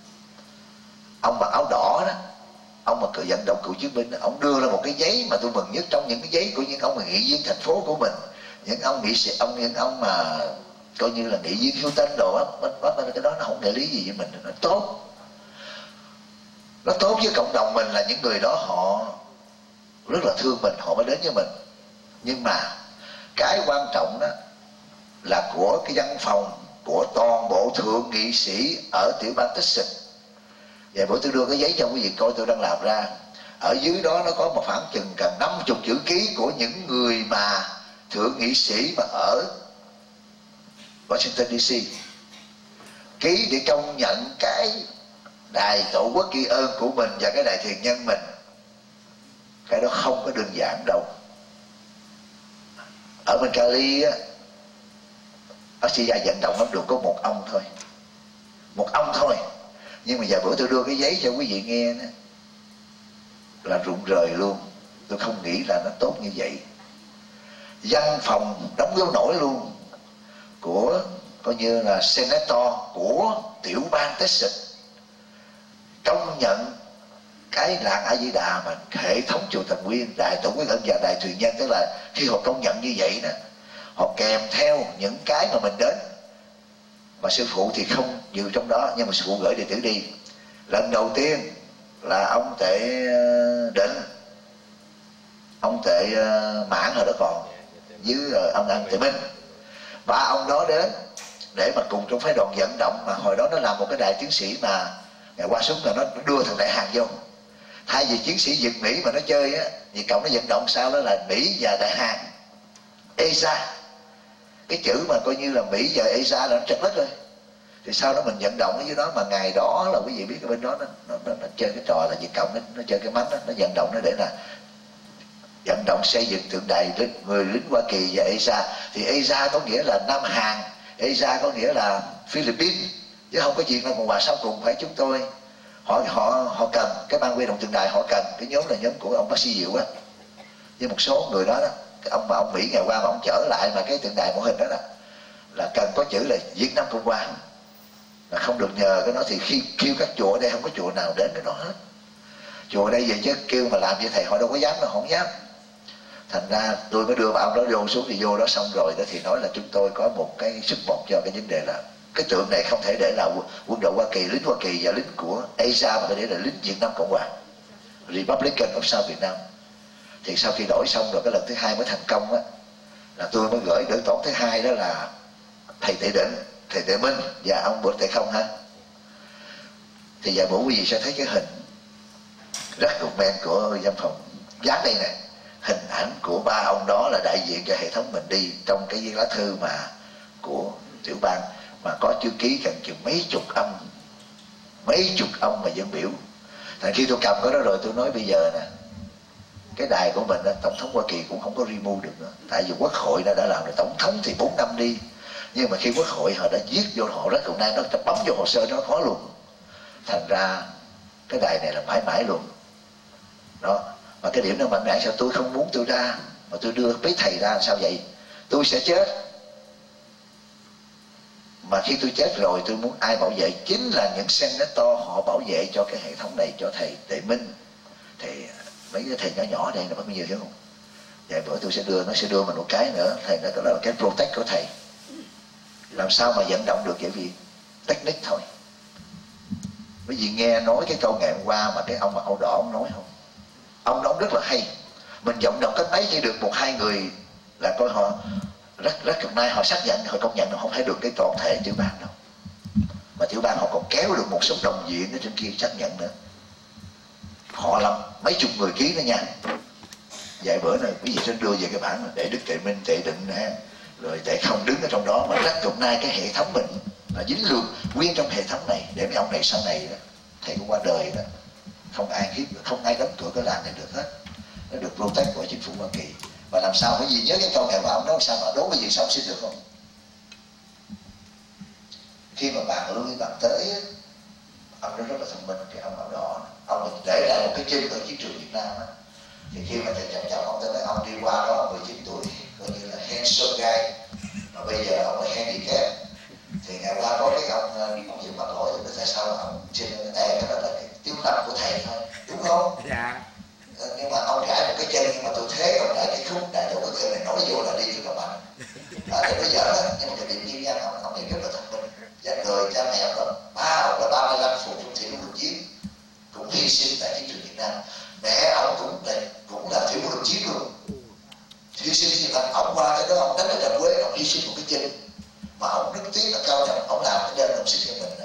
A: áo đỏ đó, ông mà cựu vận động cựu chiến binh, ông đưa ra một cái giấy mà tôi mừng nhất trong những cái giấy của những ông mà nghị viên thành phố của mình, những ông nghị sĩ, những ông mà coi như là nghị viên Hiếu Tân đồ á, cái đó nó không để lý gì với mình, nó tốt, nó tốt với cộng đồng mình là những người đó họ rất là thương mình, họ mới đến với mình. Nhưng mà cái quan trọng đó là của cái văn phòng của toàn bộ thượng nghị sĩ ở tiểu bang Texas. Vậy bữa tôi đưa cái giấy cho quý vị coi tôi đang làm ra. Ở dưới đó nó có một khoảng chừng gần 50 chữ ký của những người mà thượng nghị sĩ mà ở Washington DC ký để công nhận cái đài Tổ Quốc Tri Ân của mình và cái đài Thiền Nhân mình. Cái đó không có đơn giản đâu. Ở bên Cali á, bác sĩ Gia vận động lắm, được có một ông thôi, một ông thôi. Nhưng mà giờ bữa tôi đưa cái giấy cho quý vị nghe đó, là rụng rời luôn. Tôi không nghĩ là nó tốt như vậy. Văn phòng đóng dấu nổi luôn của coi như là senator của tiểu bang Texas công nhận cái làng A Di Đà mà hệ thống chùa Thần Nguyên, đài Tổ Quốc Ân và đài Thuyền Nhân. Tức là khi họ công nhận như vậy đó, họ kèm theo những cái mà mình đến, mà sư phụ thì không dự trong đó, nhưng mà sư phụ gửi đệ tử đi. Lần đầu tiên là ông Tệ Định, ông Tệ Mãn hồi đó còn với ông Tệ Minh, ba ông đó đến để mà cùng trong phái đoàn vận động. Mà hồi đó nó làm một cái đài tiến sĩ mà Ngày qua súng là nó đưa thằng Đại Hàn vô. Thay vì chiến sĩ Việt Mỹ mà nó chơi á, Việt Cộng nó vận động sao đó là Mỹ và Đại Hàn, ESA. Cái chữ mà coi như là Mỹ và ESA là nó trật đất rồi. Thì sau đó mình vận động ở dưới đó, mà ngày đó là quý vị biết cái bên đó nó chơi cái trò là Việt Cộng nó chơi cái mánh đó, nó vận động nó để là vận động xây dựng tượng đài người lính Hoa Kỳ và ESA. Thì ESA có nghĩa là Nam Hàn, ESA có nghĩa là Philippines, chứ không có chuyện là Cộng hòa sau cùng phải chúng tôi. Họ cần cái ban quy động tượng đài, họ cần cái nhóm là nhóm của ông bác sĩ Diệu á, với một số người đó cái ông mà ông Mỹ ngày qua mà ông trở lại mà cái tượng đài mô hình đó là cần có chữ là Việt Nam Cộng Hòa, là không được nhờ cái đó. Thì khi kêu các chùa ở đây không có chùa nào đến cái đó hết. Chùa ở đây về chứ kêu mà làm như thầy họ đâu có dám, đâu không dám. Thành ra tôi mới đưa ông đó vô xuống, thì vô đó xong rồi đó thì nói là chúng tôi có một cái sức một cho cái vấn đề là cái tượng này không thể để là quân đội Hoa Kỳ, lính Hoa Kỳ và lính của ESA, mà phải để là lính Việt Nam Cộng Hòa, Republican of South Vietnam. Thì sau khi đổi xong rồi cái lần thứ hai mới thành công á, là tôi mới gửi đỡ tổn thứ hai đó là thầy Tệ Định, thầy Tệ Minh và ông Bữa Tệ Không ha. Thì vài bữa quý vị sẽ thấy cái hình rất comment của văn phòng dán đây nè, hình ảnh của ba ông đó là đại diện cho hệ thống mình đi trong cái lá thư mà của tiểu ban, mà có chữ ký gần chừng mấy chục ông mà dân biểu. Thành khi tôi cầm cái đó rồi tôi nói bây giờ nè, cái đài của mình tổng thống Hoa Kỳ cũng không có remove được nữa, tại vì quốc hội đã làm rồi. Tổng thống thì 4 năm đi, nhưng mà khi quốc hội họ đã viết vô, họ rất công năng, nó bấm vô hồ sơ nó khó luôn. Thành ra cái đài này là mãi mãi luôn đó. Mà cái điểm đó mạnh mẽ, sao tôi không muốn tôi ra mà tôi đưa mấy thầy ra, sao vậy? Tôi sẽ chết, mà khi tôi chết rồi tôi muốn ai bảo vệ? Chính là những senator họ bảo vệ cho cái hệ thống này, cho thầy Tệ Minh, thầy mấy cái thầy nhỏ nhỏ đây là bao nhiêu hiểu không? Vậy bữa tôi sẽ đưa, nó sẽ đưa mình một cái nữa, thầy nó là cái protect của thầy. Làm sao mà vận động được vậy? Vì technique thôi. Bởi vì nghe nói cái câu ngày hôm qua mà cái ông mặc áo đỏ ông nói không, ông nói rất là hay. Mình vận động cách mấy chỉ được một hai người là coi họ rất cực nay họ xác nhận, họ công nhận là không thấy được cái toàn thể tiểu ban đâu. Mà tiểu ban họ còn kéo được một số đồng diện ở trên kia xác nhận nữa. Họ làm mấy chục người ký nữa nha. Vài bữa này quý vị sẽ đưa về cái bản để Đức Tệ Minh, Tệ Định ha, rồi Tệ Không đứng ở trong đó, mà rất cực nay cái hệ thống mình là dính luôn nguyên trong hệ thống này, để mấy ông này sau này đó thầy cũng qua đời đó, không ai khiếp, không ai đóng cửa cái làng này được hết. Nó được protect của chính phủ Hoa Kỳ. Và làm sao quý vị nhớ cái câu này của ông đó, sao mà đố quý vị sao xin được không? Khi mà bạn lui bạn tới, ông đó rất là thông minh, cái ông áo đỏ, ông mình để lại một cái chân ở chiến trường Việt Nam á. Thì khi mà thầy chồng ông tới, ông đi qua đó 19 tuổi, coi như là handsome guy, mà bây giờ ông là handicap. Thì ngày qua có cái ông đi công việc mặt lỗi, thì tại sao ông xin cái đó là cái tiếng tâm của thầy thôi, đúng không?
B: Dạ.
A: Nhưng mà ông gãi một cái chân, nhưng mà tôi thế ông lại cái khúc đại độ cái này nói vô là đi cho các bạn. Thì bây giờ đó, nhưng mà cái điểm chuyên gia ông này rất là thông minh. Và người cha mẹ ông là 35 phụ trung sĩ quân chiến, cũng hy sinh tại chiến trường Việt Nam. Mẹ ông cũng là thiếu quân chiến luôn, hy sinh như vậy. Ông qua cái đó ông đánh ở Trà Quế, ông hy sinh một cái chân, mà ông rất tiếc là cao trọng, ông làm cái đơn ông xin cho mình.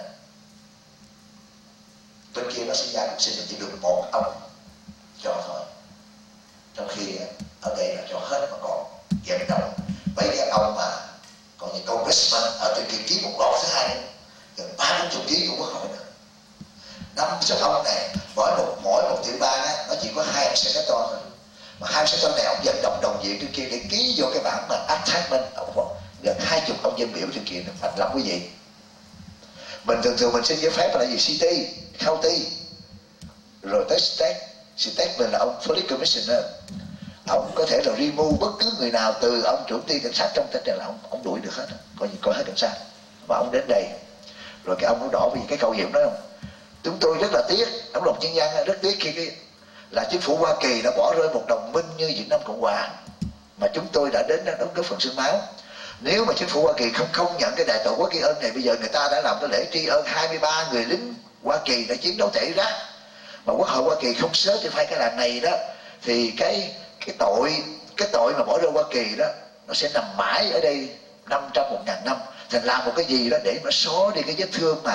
A: Bên kia nó sinh ra cũng xin chỉ được một ông cho thôi, trong khi ở đây là cho hết, mà còn vận động mấy cái ông mà còn những congressman ở trên kia ký một lọt thứ hai gần 30 ký của quốc hội nữa. 50 ông này, mỗi một tiểu bang á, nó chỉ có 2 ông senator thôi, mà 2 senator này ông vận động đồng diện trên kia để ký vô cái bản mà attachment, ông gần 20 ông dân biểu trên kia, nó mạnh lắm quý vị. Mình thường mình xin giấy phép là gì? City, county, rồi tới state mình là ông police commissioner. Ông có thể là remove bất cứ người nào, từ ông trưởng ty cảnh sát trong tỉnh này là ông đuổi được hết, coi hết cảnh sát. Và ông đến đây, rồi cái ông nó đỏ vì cái câu diệm đó không? Chúng tôi rất là tiếc, ông đồng chuyên gia rất tiếc khi là chính phủ Hoa Kỳ đã bỏ rơi một đồng minh như Việt Nam Cộng Hòa, mà chúng tôi đã đến đóng góp phần xương máu. Nếu mà chính phủ Hoa Kỳ không công nhận cái đại tổ quốc tri ân này, bây giờ người ta đã làm cái lễ tri ân 23 người lính Hoa Kỳ đã chiến đấu tại Iraq, mà quốc hội Hoa Kỳ không sớm thì phải cái làng này đó, thì cái tội mà bỏ rơi Hoa Kỳ đó nó sẽ nằm mãi ở đây 500-1000 năm. Thành làm một cái gì đó để mà xóa đi cái vết thương mà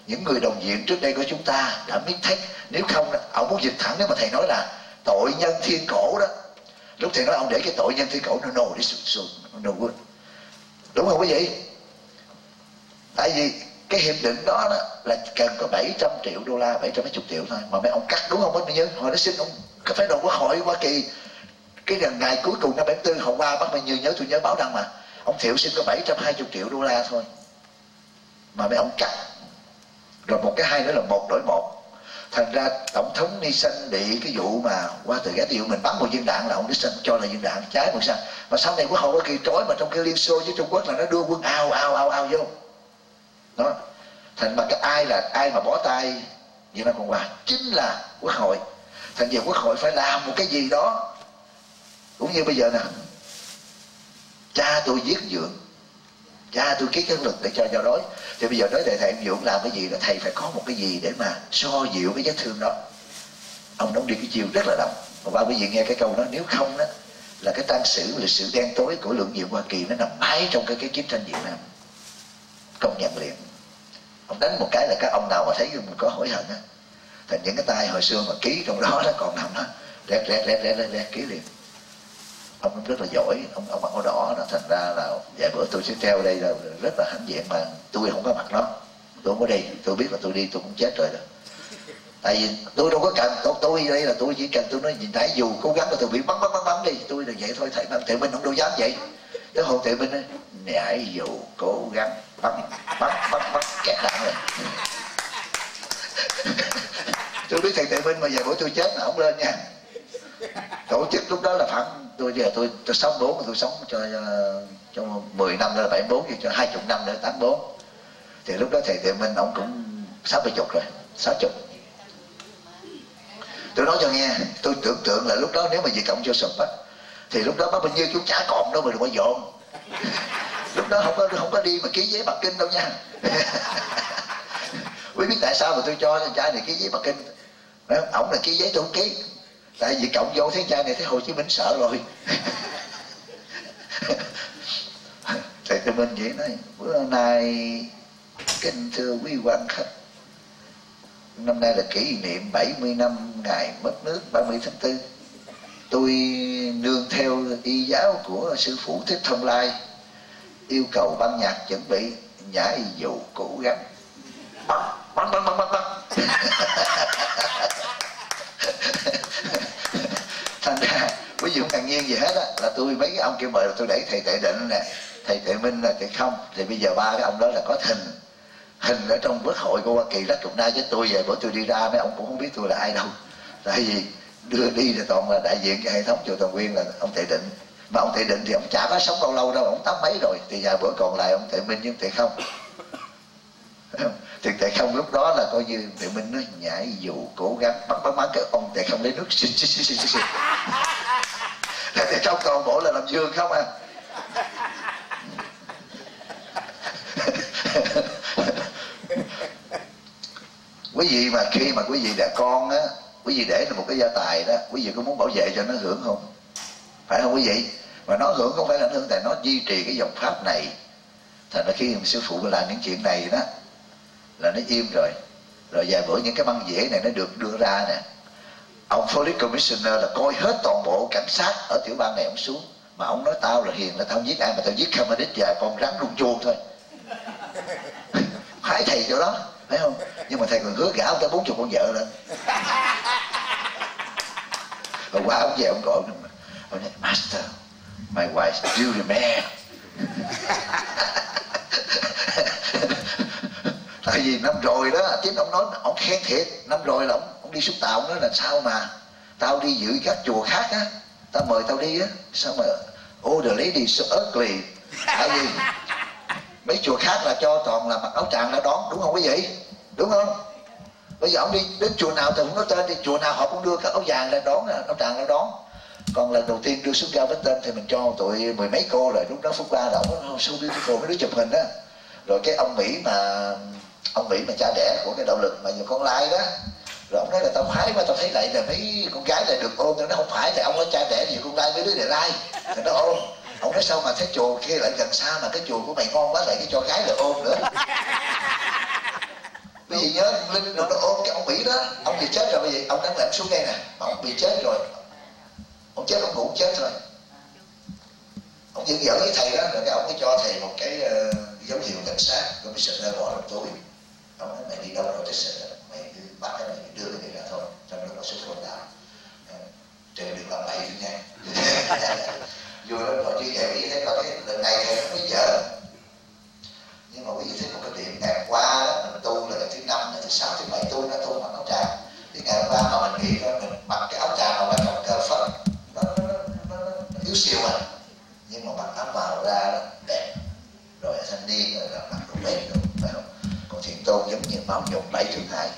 A: những người đồng diện trước đây của chúng ta đã biết thách. Nếu không, ông muốn dịch thẳng, nếu mà thầy nói là tội nhân thiên cổ đó, lúc thầy nói ông để cái tội nhân thiên cổ, no, this is no good, đúng không quý vị? Tại vì cái hiệp định đó, là cần có 700 triệu đô la, 720 triệu thôi, mà mấy ông cắt, đúng không? Mấy nhớ hồi nó xin ông cái phái đoàn Quốc hội Hoa Kỳ, cái ngày cuối cùng năm 74 họ qua bắt bao nhiêu, nhớ tôi nhớ báo đăng mà ông Thiệu xin có 720 triệu đô la thôi, mà mấy ông cắt. Rồi một cái hay nữa là 1 đổi 1. Thành ra tổng thống Nixon bị cái vụ mà qua từ ghét, ví dụ mình bắn một viên đạn là ông Nixon cho là viên đạn trái một sao, mà sau này Quốc hội Hoa Kỳ trói, mà trong cái Liên Xô với Trung Quốc là nó đưa quân ao vô đó. Thành mà cái ai mà bỏ tay Việt Nam Cộng Hòa chính là Quốc hội. Thành giờ Quốc hội phải làm một cái gì đó, cũng như bây giờ nè, cha tôi giết Dượng, cha tôi ký cái luật để cho do đói, thì bây giờ nói thầy em Dượng làm cái gì là thầy phải có một cái gì để mà so dịu cái vết thương đó. Ông đóng đi cái chiều rất là độc. Và bao quý vị nghe cái câu đó, nếu không đó là cái trang sử lịch sử đen tối của lượng nhiệm Hoa Kỳ nó nằm mãi trong cái chiến tranh Việt Nam. Công nhận liền. Ông đánh một cái là các ông nào mà thấy mình có hối hận á, thành những cái tay hồi xưa mà ký trong đó nó còn nằm đó, rét ký liền. Ông rất là giỏi, ông mặc áo đỏ đó, thành ra là vài bữa tôi sẽ treo đây là rất là hãnh diện, mà tôi không có mặt đó, tôi không có đi, tôi biết là tôi đi tôi cũng chết rồi đó. Tại vì tôi đâu có cần, tôi đây là tôi chỉ cần tôi nói nãy dù cố gắng là tôi bị bắn đi, tôi là vậy thôi. Thầy Tuệ Minh không đâu dám vậy. Cái Hồ Tuệ Minh ấy, nãy dù cố gắng bắn kẹt đạn rồi. Tôi biết thầy Tuệ Minh mà giờ bữa tôi chết là không lên nha. Tổ chức lúc đó là phản tôi, giờ tôi sống 4, tôi sống cho 10 năm nữa là 74, cho 20 năm nữa 84. Thì lúc đó thầy Tuệ Minh ông cũng 60 rồi, 60. Tôi nói cho nghe, tôi tưởng tượng là lúc đó nếu mà Việt Cộng cho sụp á, thì lúc đó bao nhiêu chú chả còn đâu mà đừng có dọn. Lúc đó không có đi mà ký giấy Bắc Kinh đâu nha. Quý biết tại sao mà tôi cho anh trai này ký giấy Bắc Kinh? Ổng là ký giấy tôi không ký. Tại vì Cộng vô thấy trai này thấy Hồ Chí Minh sợ rồi. Thầy Tuệ Minh vậy nói, bữa nay kính thưa quý quan khách, năm nay là kỷ niệm 70 năm ngày mất nước 30 tháng 4. Tôi nương theo y giáo của sư phụ Thích Thông Lai, yêu cầu ban nhạc chuẩn bị nhảy dù cố gắng bắn. Thành ra quý vị không cần nghiêng gì hết á, là tôi mấy cái ông kêu mời là tôi để thầy Tuệ Định nè, thầy Tuệ Minh là thầy không, thì bây giờ ba cái ông đó là có hình ở trong Quốc hội của Hoa Kỳ rất cũng nay, chứ tôi về bữa tôi đi ra mấy ông cũng không biết tôi là ai đâu. Tại vì đưa đi là toàn là đại diện cho hệ thống chùa Toàn Nguyên là ông Tuệ Định, mà ông Tuệ Định thì ông chả có sống bao lâu đâu, ông 80 mấy rồi, thì vài bữa còn lại ông Tuệ Minh với ông Tuệ Không. Thì Tuệ Không lúc đó là coi như Tuệ Minh nó nhảy dù cố gắng bắn cái ông Tuệ Không lấy nước xịt. Tuệ Không toàn bộ là làm giường không à. Quý vị mà khi mà quý vị đẻ con á, quý vị để là một cái gia tài đó, quý vị có muốn bảo vệ cho nó hưởng không? Phải không quý vị? Mà nó hưởng không phải là ảnh hưởng, tại nó duy trì cái dòng pháp này. Thành ra khi sư phụ làm những chuyện này đó là nó im rồi. Rồi vài bữa những cái băng dĩa này nó được đưa ra nè, ông Police Commissioner là coi hết toàn bộ cảnh sát ở tiểu bang này ông xuống, mà ông nói tao là hiền, là tao giết ai mà tao giết Khamenei và con rắn rung chuông thôi. Phải thầy chỗ đó, phải không? Nhưng mà thầy còn hứa gả ông tới 40 con vợ lên. Rồi qua ông về ông gọi ông nói, Master, my wife duty man. Tại vì năm rồi đó, chính ông nói, ông khen thiệt, năm rồi là ông đi xuống tàu, ông nói là sao mà tao đi dự các chùa khác á, tao mời tao đi á, sao mà oh the lady so ugly. Tại vì mấy chùa khác là cho toàn là mặc áo tràng ra đón, đúng không quý vị? Đúng không? Bây giờ ông đi đến chùa nào thì không nói tên, thì chùa nào họ cũng đưa các áo vàng ra đón, áo tràng ra đón. Còn lần đầu tiên đưa xuống cao với tên thì mình cho tụi 10 mấy cô rồi, lúc đó Phúc Ba là ông nói so beautiful, mấy đứa chụp hình á. Rồi cái ông Mỹ mà cha đẻ của cái đạo lực mà nhiều con lai đó, rồi ông nói là tao khoái quá, tao thấy lại là mấy con gái lại được ôm. Nó không phải, tại ông nói cha đẻ nhiều con lai, mấy đứa để lai thì nó ôm. Ông nói sao mà thấy chùa kia lại gần xa mà cái chùa của mày ngon quá, lại cái cho gái lại ôm nữa. Quý vị nhớ Linh đừng có ôm cái ông Mỹ đó, ông bị chết rồi, bây giờ ông đang làm xuống đây nè, ông bị chết rồi, ông chết ông cũng chết thôi. Ông dẫn dẫn với thầy đó, rồi cái ông mới cho thầy một cái dấu hiệu cảnh sát, rồi mới sợi bỏ trong túi. Ông nói mày đi đâu rồi, cái sợi mày cứ bắt cái mày đưa cái này ra thôi, trong đó có số phone nào, trời đừng làm bậy nha. Vô đó rồi như vậy, quý thấy là cái lần này thầy nó mới dở. Nhưng mà quý vị thấy một cái điểm ngày qua đó, mình tu là thứ 5, thứ 6, thứ 7 tu nó tu mặc áo tràng. Thì ngày qua mà mình nghĩ là mình mặc cái áo tràng mà mặc trong cờ Phật nó yếu siêu mà. Nhưng mà mặc áo vào ra đó đẹp, rồi thanh niên rồi mặc đồ bếp rồi, phải không? Còn Thiện Tôn giống như máu nhuộm 7 thương 2.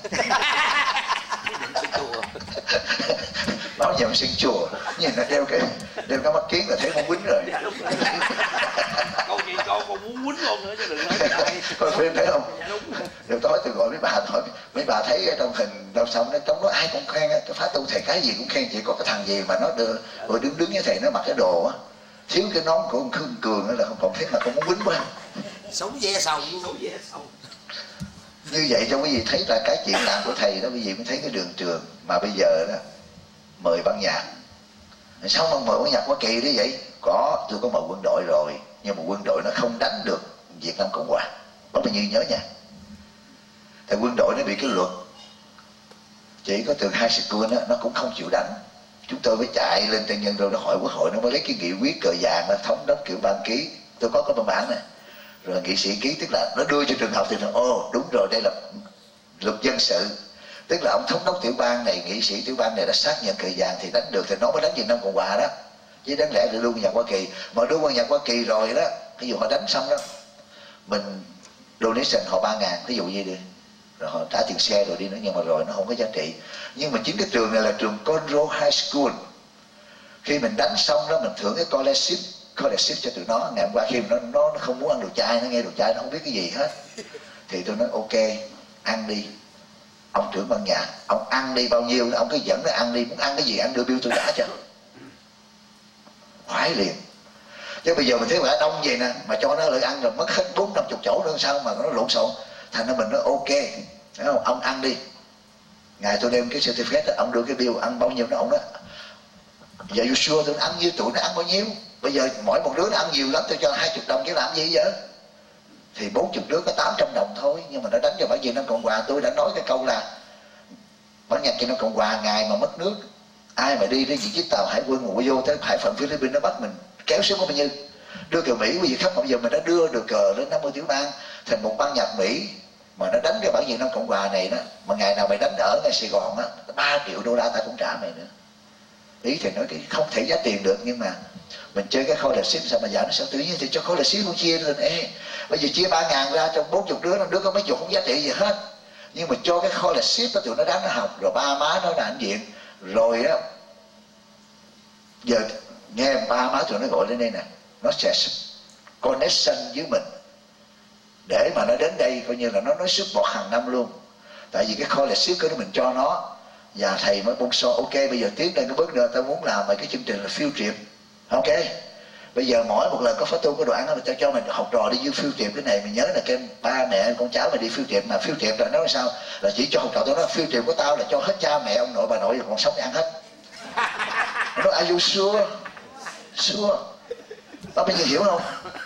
A: Máu nhuộm xuyên chùa, nhìn nó đeo cái mắt kiến là thấy con quýnh rồi.
C: Câu chuyện con muốn quýnh luôn nữa chứ đừng nói.
A: Coi phim thấy không? Rồi tối tôi gọi mấy bà thôi, mấy bà thấy trong hình đâu xong nó trong đó ai cũng khen cái phá tu thầy cái gì cũng khen, chỉ có cái thằng gì mà nó đưa rồi đứng với thầy nó mặc cái đồ á, thiếu cái nón của ông Khương Cường đó là không còn thấy mà con muốn quýnh quá.
B: Sống ve sầu luôn.
A: Như vậy cho quý vị thấy là cái chuyện làm của thầy đó, quý vị mới thấy cái đường trường mà bây giờ đó mời ban nhạc. Sao mà mời ban nhạc Hoa Kỳ đấy vậy? Có, tôi có mời quân đội rồi, nhưng mà quân đội nó không đánh được Việt Nam Cộng Hòa. Bác bao nhiêu nhớ nha. Thì quân đội nó bị cái luật chỉ có từ high school đó, nó cũng không chịu đánh. Chúng tôi mới chạy lên trên nhân đô, nó hỏi quốc hội, nó mới lấy cái nghị quyết cờ vàng nó thống đốc kiểu ban ký. Tôi có văn bản này. Rồi nghị sĩ ký, tức là nó đưa cho trường học thì nó đúng rồi, đây là luật dân sự. Tức là ông thống đốc tiểu bang này, nghị sĩ tiểu bang này đã xác nhận cờ vàng thì đánh được, thì nó mới đánh Việt Nam Cộng Hòa đó. Chứ đáng lẽ được đưa quân nhạc Hoa Kỳ. Mà đưa quân nhạc Hoa Kỳ rồi đó, ví dụ họ đánh xong đó, mình donation họ 3.000, ví dụ như đi, rồi họ trả tiền xe rồi đi nữa, nhưng mà rồi nó không có giá trị. Nhưng mà chính cái trường này là trường Conroe High School. Khi mình đánh xong đó, mình thưởng cái scholarship cho tụi nó. Ngày hôm qua khi nó không muốn ăn đồ chay, nó nghe đồ chay nó không biết cái gì hết, thì tôi nói ok, ăn đi. Ông trưởng ban nhạc, ông ăn đi bao nhiêu, ông cứ dẫn nó ăn đi, muốn ăn cái gì ăn, đưa bill tôi trả cho. Khoái liền. Chứ bây giờ mình thấy quả đông vậy nè, mà cho nó lại ăn rồi mất hết 40-50 chỗ nữa sao mà nó lộn xộn. Thành ra mình nói ok, thấy không? Ông ăn đi. Ngày tôi đem cái certificate đó, ông đưa cái bill ăn bao nhiêu nó, ông đó giờ you sure tôi ăn như tụi nó ăn bao nhiêu. Bây giờ mỗi một đứa nó ăn nhiều lắm, tôi cho 20 đồng chứ làm gì vậy. Thì 40 đứa có 800 đồng thôi. Nhưng mà nó đánh cho bản Việt Nam Cộng Hòa. Tôi đã nói cái câu là bản nhạc Việt Nam Cộng Hòa ngày mà mất nước, ai mà đi đến những chiếc tàu hải quân mà vô tới hải phận Philippines nó bắt mình kéo xuống có bao nhiêu. Đưa cờ Mỹ, quý vị khắp bây giờ mình đã đưa được cờ đến 50 tiểu bang thành một ban nhạc Mỹ mà nó đánh cái bản Việt Nam Cộng Hòa này đó, mà ngày nào mày đánh ở ngay Sài Gòn á, 3 triệu đô la ta cũng trả mày nữa. Ý thì nói cái không thể giá tiền được, nhưng mà mình chơi cái khâu là ship sao mà giảm nó sao tự nhiên thì cho khâu là ship không chia lên. Bây giờ chia 3.000 ra trong 40 đứa có mấy chục không giá trị gì hết, nhưng mà cho cái khâu là ship đó tụi nó đáng nó học, rồi ba má nó là diện rồi á. Giờ nghe ba má tụi nó gọi lên đây nè, nó sẽ connection với mình để mà nó đến đây coi như là nó nói support hàng năm luôn. Tại vì cái khâu là ship cái đó mình cho nó, và thầy mới bung so ok bây giờ tiến lên cái bước nữa, tao muốn làm mấy cái chương trình là field trip. Ok, bây giờ mỗi một lần có phát tu có đồ ăn đó, mình cho mình học trò đi du field trip. Cái này mình nhớ là cái ba mẹ con cháu mình đi field trip, mà field trip là nói sao là chỉ cho học trò tôi nói field trip của tao là cho hết cha mẹ ông nội bà nội còn sống ăn hết. Nó are you sure? Sure. Tao bây giờ hiểu không?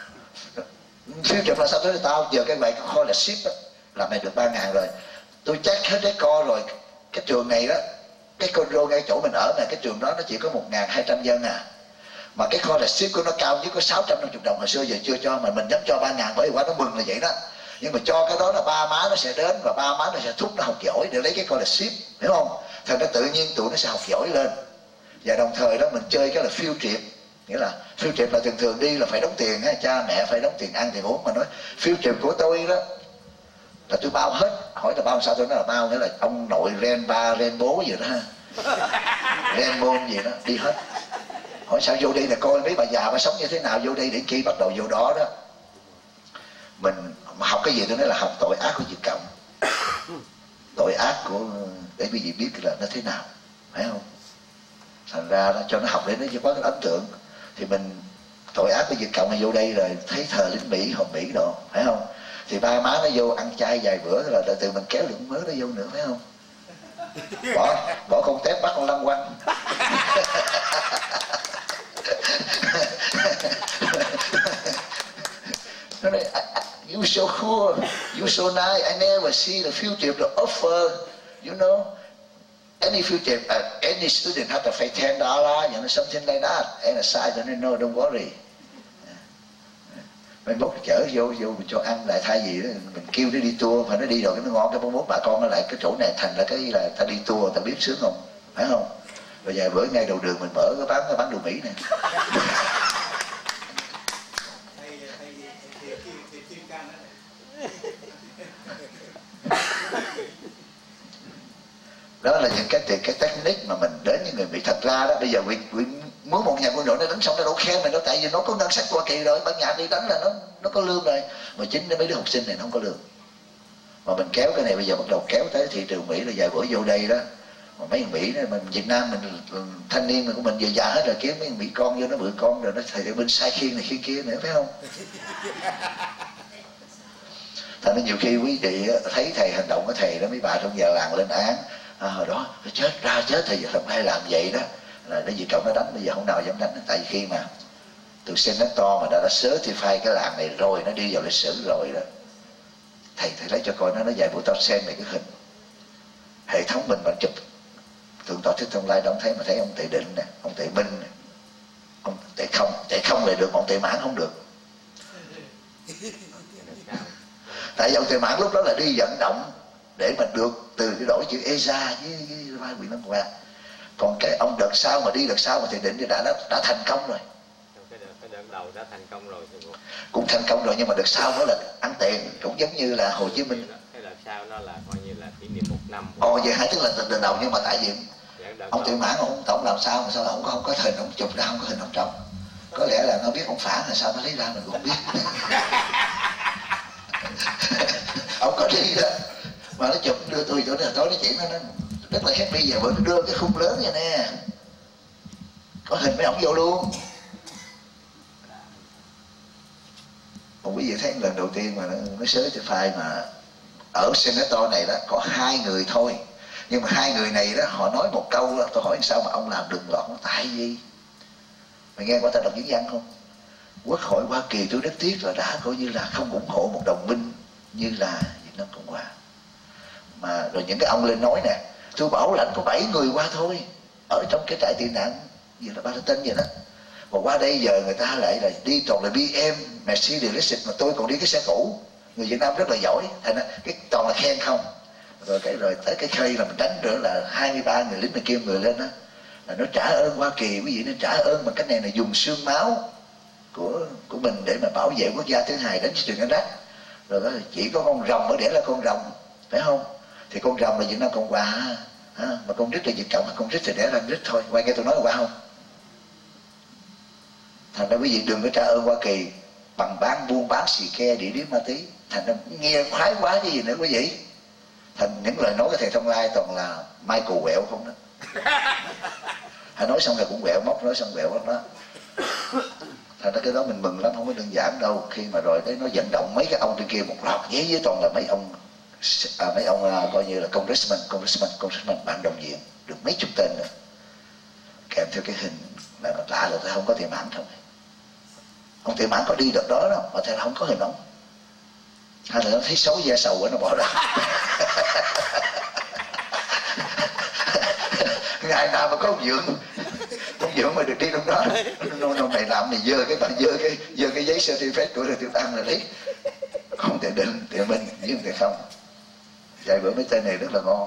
A: Field trip là sao? Tới tao giờ cái vậy kho là ship đó, làm này được 3.000 rồi. Tôi check hết cái co rồi. Cái trường này đó, cái Conroe ngay chỗ mình ở này, cái trường đó nó chỉ có 1.200 dân à. Mà cái kho là ship của nó cao nhất có 650 đồng, hồi xưa giờ chưa cho, mà mình dám cho 3.000 bởi vì quá nó mừng là vậy đó. Nhưng mà cho cái đó là ba má nó sẽ đến, và ba má nó sẽ thúc nó học giỏi để lấy cái kho là ship, hiểu không? Thành ra tự nhiên tụi nó sẽ học giỏi lên. Và đồng thời đó mình chơi cái là field trip, nghĩa là field trip là thường thường đi là phải đóng tiền, cha mẹ phải đóng tiền ăn tiền uống. Mà nói field trip của tôi đó là tôi bao hết. Hỏi là bao sao? Tôi nói là bao nghĩa là ông nội ren ba ren bố gì đó ha, ren môn gì đó đi hết. Hỏi sao vô đây là coi mấy bà già bà sống như thế nào, vô đây để chi bắt đầu vô đó đó. Mình mà học cái gì tôi nói là học tội ác của Việt Cộng, tội ác của, để quý vị biết là nó thế nào, phải không? Thành ra đó, cho nó học để nó chỉ có cái ấn tượng. Thì mình tội ác của Việt Cộng mà vô đây rồi thấy thờ lính Mỹ, Hồng Mỹ đồ, phải không? Thì ba má nó vô ăn chay vài bữa là từ mình kéo lượng mớ nó vô nữa, phải không? Bỏ con tép bắt con lăng quăng. Nó nói, you so cool, you so nice, I never see the future the offer, you know. Any future, any student have to pay $10, you know, something like that. And aside, no, don't worry. Mình bốc chở vô mình cho ăn lại, thay vì đó, mình kêu nó đi tour mà nó đi rồi cái nó ngon, cái mốt bà con nó lại cái chỗ này thành là cái là ta đi tour, ta biết sướng không, phải không? Rồi vài bữa ngay đầu đường mình mở cái bán đồ Mỹ này. Đó là những cái technique mà mình đến với người Mỹ. Thật ra đó bây giờ muốn một nhà quân đội nó đánh xong nó đâu khen mình đâu, tại vì nó có ngân sách Hoa Kỳ rồi, ban nhạc đi đánh là nó có lương rồi. Mà chính mấy đứa học sinh này nó không có lương, mà mình kéo cái này bây giờ bắt đầu kéo tới thị trường Mỹ là vài bữa vô đây đó. Mà mấy thằng Mỹ này, mình Việt Nam mình thanh niên của mình giờ già hết rồi, kiếm mấy thằng Mỹ con vô nó bự con rồi nó thầy bên sai khiên này khiên kia nữa, phải không? Thành nên nhiều khi quý vị thấy thầy hành động của thầy đó, mấy bà trong giờ làng lên án, hồi đó chết thầy giờ không hay làm vậy đó, là nó vì cậu nó đánh, bây giờ không nào dám đánh. Tại vì khi mà từ senator mà đã certify cái làng này rồi, nó đi vào lịch sử rồi đó, thầy lấy cho coi nó dạy buổi tao xem này cái hình hệ thống mình mà chụp thượng tọa Thích Thông Lai đâu thấy, mà thấy ông Tệ Định nè, ông Tệ Minh nè, ông Tệ Không lại được, ông Tệ Mãn không được. Tại vì ông Tệ Mãn lúc đó là đi vận động để mà được từ cái đổi chữ ESA với vai quyền năng qua. Còn cái ông đợt sau mà Tệ Định thì đã thành công rồi.
D: Cái đợt đầu đã thành công rồi thì
A: cũng thành công rồi, nhưng mà đợt sau nó là ăn tiền, cũng giống như là Hồ Chí Minh.
D: Cái đợt sau nó là coi như là kỷ niệm 1 năm.
A: Vậy hả? Tức là từ đầu, nhưng mà tại vì ông Tệ Mãn ông tổng làm sao mà sao là không có hình ông chụp ra, không có hình ông trong. Có lẽ là nó biết ông phản là sao nó lấy ra mình cũng không biết. Ông có đi đó mà nó chụp đưa tôi chỗ này tối nó chỉ nó rất là happy, giờ bữa nó đưa cái khung lớn vậy nè, có hình mấy ông vô luôn. Còn quý vị thấy lần đầu tiên mà nó certify mà ở senator này đó có 2 người thôi, nhưng mà 2 người này đó họ nói một câu đó, tôi hỏi sao mà ông làm đừng lọt. Tại vì mày nghe qua ta đọc diễn văn không? Quốc hội Hoa Kỳ tôi rất tiếc là đã coi như là không ủng hộ một đồng minh như là Việt Nam Cộng Hòa. Mà rồi những cái ông lên nói nè, tôi bảo lãnh có 7 người qua thôi, ở trong cái trại tị nạn như là Palestine vậy đó, mà qua đây giờ người ta lại là đi toàn là BM, Mercedes, mà tôi còn đi cái xe cũ. Người Việt Nam rất là giỏi, thành ra cái toàn là khen không. Rồi tới cái khi là mình đánh nữa là 23 người lính này kêu người lên đó, là nó trả ơn Hoa Kỳ, quý vị nên trả ơn bằng cách này là dùng xương máu của mình để mà bảo vệ quốc gia thứ hai đánh trường Iraq. Rồi đó chỉ có con rồng mới để là con rồng, phải không? Thì con rồng là Việt Nam Cộng Hòa, mà con rít là Việt Cộng, con rít thì để là rít thôi. Qua nghe tôi nói qua không? Thành ra quý vị đừng có trả ơn Hoa Kỳ bằng buôn bán xì ke, địa điếm ma tí. Thành ra nghe khoái quá cái gì nữa quý vị. Thành những lời nói của thầy Thông Lai toàn là Michael quẹo không đó. Hãy nói xong rồi cũng quẹo móc, nói xong quẹo móc đó. Thành ra cái đó mình mừng lắm, không có đơn giản đâu. Khi mà rồi đấy nó vận động mấy cái ông trên kia một loạt giấy với toàn là mấy ông coi như là congressman bạn đồng diện được mấy chục tên nữa, kèm theo cái hình là lạ là không có Tị Mãn không. Ông Tị Mãn có đi được đó mà thầy không có hình ông, hay là nó thấy xấu da sầu quá nó bỏ ra. Ngày nào mà có ông Dượng mà được đi trong đó, nó mày làm mày dơ cái giấy certificate của Tiêu Tăng là lấy. Không thể định Tị Minh với Tị Không. Vậy bữa mấy tên này rất là ngon.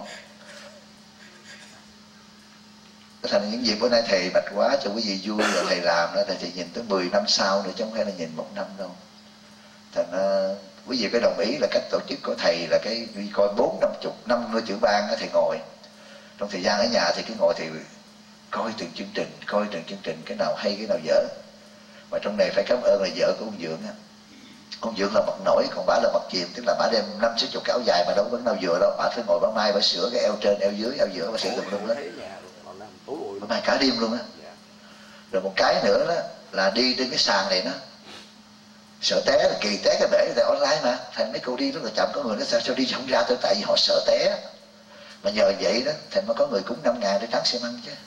A: Thành những việc bữa nay thầy bạch quá cho quý vị vui rồi thầy làm đó, thầy nhìn tới 10 năm sau nữa chứ không phải là nhìn 1 năm đâu. Thành quý vị phải đồng ý là cách tổ chức của thầy là cái coi 40-50 năm chữ ban thầy ngồi. Trong thời gian ở nhà thì cứ ngồi thì coi từng chương trình cái nào hay cái nào dở. Mà trong này phải cảm ơn là vợ của ông Dượng á. Ông Dượng là mặt nổi, còn bả là mặt chìm, tức là bả đem 50-60 cái áo dài mà đâu có nào vừa đâu, bả phải ngồi bả mai bả sửa cái eo trên, eo dưới, eo giữa, bả sửa tùm lum đó. Bả mai cả đêm luôn á. Rồi một cái nữa đó là đi trên cái sàn này đó, Sợ té là kỳ té cái bể là online mà, thành mấy cô đi rất là chậm, có người nói sao đi không ra tôi tại vì họ sợ té. Mà nhờ vậy đó thành mới có người cúng 5.000 để trắng xi măng chứ.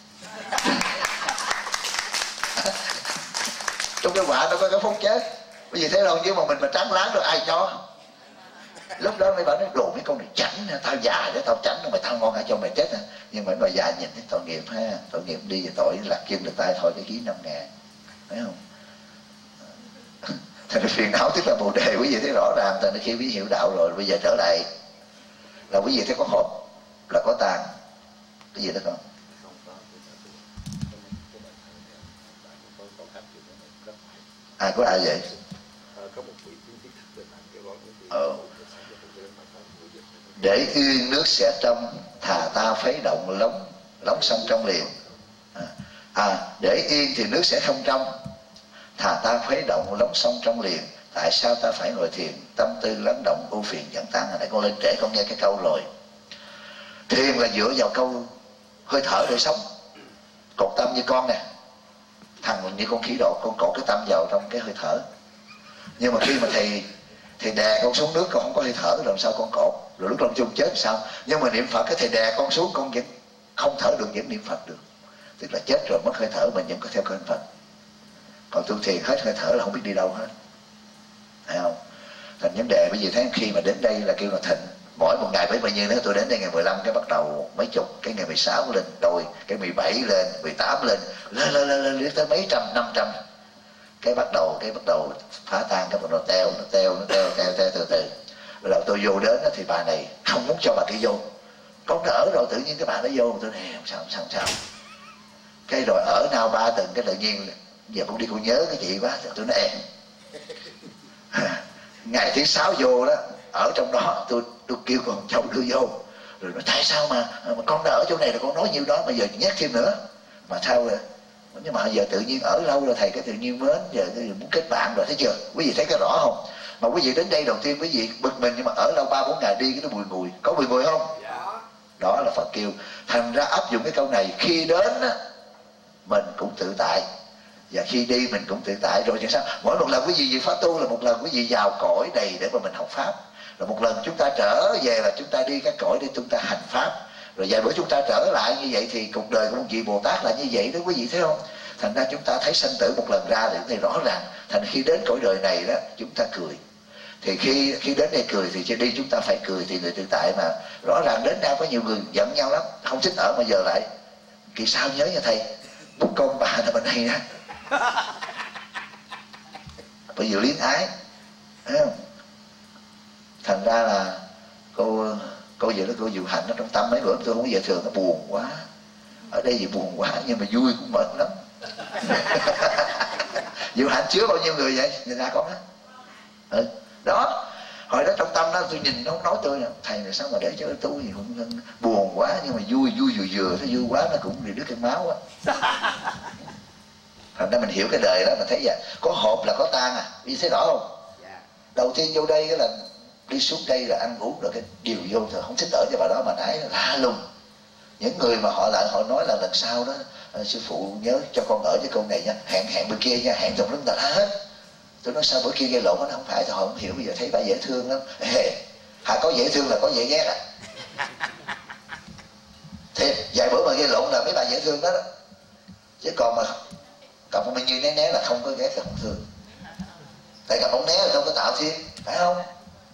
A: Trong cái quả nó có cái phút chết, bởi vì thế đâu chứ mà mình mà trắng láng rồi ai cho. Lúc đó mấy bạn nói đồ mấy con này chảnh, tao già để tao chảnh mà tao ngon hả cho mày chết hả. Nhưng mà mấy bà già nhìn thấy tội nghiệp ha, tội nghiệp đi về tội lạc chân được tay thôi cái ký 5.000, phải không? Thành phiền não tức là bồ đề, quý vị thấy rõ ràng. Thành khi quý vị hiểu đạo rồi bây giờ trở lại là quý vị thấy có hộp là có tàn, cái gì đó con? Có ai vậy? Để yên nước sẽ trong, thà ta phấy động lóng sông trong liền. Để yên thì nước sẽ không trong, thà ta phấy động lóng sông trong liền. Tại sao ta phải ngồi thiền, tâm tư lắng động ưu phiền chẳng tan? Hồi nãy con lên trễ con nghe cái câu rồi. Thiền là dựa vào câu hơi thở để sống. Cột tâm như con nè, thằng mình như con khỉ đột, con cột cái tâm vào trong cái hơi thở. Nhưng mà khi mà thầy đè con xuống nước, con không có hơi thở làm sao con cột, rồi lúc lâm chung chết sao? Nhưng mà niệm Phật cái thầy đè con xuống, con vẫn không thở được, vẫn niệm Phật được. Tức là chết rồi mất hơi thở mình vẫn có theo cơn Phật. Còn tu thiền hết hơi thở là không biết đi đâu hết, phải không? Thành vấn đề bây giờ thấy khi mà đến đây là kêu là thịnh. Mỗi một ngày bao nhiêu nữa, tôi đến đây ngày 15 cái bắt đầu mấy chục, cái ngày 16 lên đôi, cái 17 lên, 18 lên tới mấy trăm, 500. Cái bắt đầu phá tan, cái bắt đầu teo từ từ. Rồi đầu tôi vô đến thì bà này không muốn cho bà kia vô. Con đã ở rồi tự nhiên cái bà nó vô, tôi nói sao. Cái rồi ở nào 3 tuần cái tự nhiên giờ con đi con nhớ cái chị quá, tôi nói em. Ngày thứ 6 vô đó, ở trong đó tôi kêu con cháu đưa vô. Rồi nói tại sao mà con đã ở chỗ này là con nói nhiêu đó mà giờ nhắc thêm nữa. Mà sao rồi? Nhưng mà giờ tự nhiên ở lâu rồi thầy cái tự nhiên mến, giờ muốn kết bạn rồi, thấy chưa? Quý vị thấy cái rõ không? Mà quý vị đến đây đầu tiên quý vị bực mình, nhưng mà ở lâu 3-4 ngày đi cái nó bùi ngùi. Có bùi ngùi không? Đó là Phật kêu. Thành ra áp dụng cái câu này, khi đến á mình cũng tự tại, và khi đi mình cũng tự tại. Rồi sao? Mỗi một lần quý vị về pháp tu là một lần quý vị vào cõi này để mà mình học pháp. Rồi một lần chúng ta trở về là chúng ta đi các cõi để chúng ta hành pháp. Rồi vài bữa chúng ta trở lại như vậy thì cuộc đời của một vị Bồ Tát là như vậy đó, quý vị thấy không? Thành ra chúng ta thấy sanh tử một lần ra thì rõ ràng. Thành khi đến cõi đời này đó chúng ta cười. Thì khi đến đây cười thì đi chúng ta phải cười thì người tự tại mà. Rõ ràng đến nào có nhiều người giận nhau lắm, không thích ở mà giờ lại kỳ sao nhớ nha thầy, bút công bà là bên này nè. Bởi vì luyến ái, thấy không? Thành ra là cô vậy đó, cô Diệu Hạnh ở trong tâm mấy bữa tôi không có về thường, nó buồn quá. Ở đây gì buồn quá nhưng mà vui cũng mệt lắm. Diệu Hạnh chứa bao nhiêu người vậy? Nhìn ra con đó. Đó, hồi đó trong tâm đó tôi nhìn nó nói tôi nè, thầy này sao mà để cho tôi gì cũng buồn quá nhưng mà vui vừa, nó vui quá nó cũng bị đứt cái máu á. Thành ra mình hiểu cái đời đó mình thấy vậy, có hộp là có tan à, đi thấy rõ không? Đầu tiên vô đây là đi xuống đây là ăn uống rồi cái điều vô thôi, không thích ở cho bà đó mà nãy lạ lùng. Những người mà họ lại họ nói là lần sau đó sư phụ nhớ cho con ở với con này nha, hẹn bên kia nha, hẹn tùm lum tà la hết. Tôi nói sao bữa kia gây lộn nó không phải, tôi không hiểu, bây giờ thấy bà dễ thương lắm. Có dễ thương là có dễ ghét à. Thì vài bữa mà gây lộn là mấy bà dễ thương đó, chứ còn mà như né là không có ghét là không thương. Tại gặp ông né là không có tạo thêm, phải không?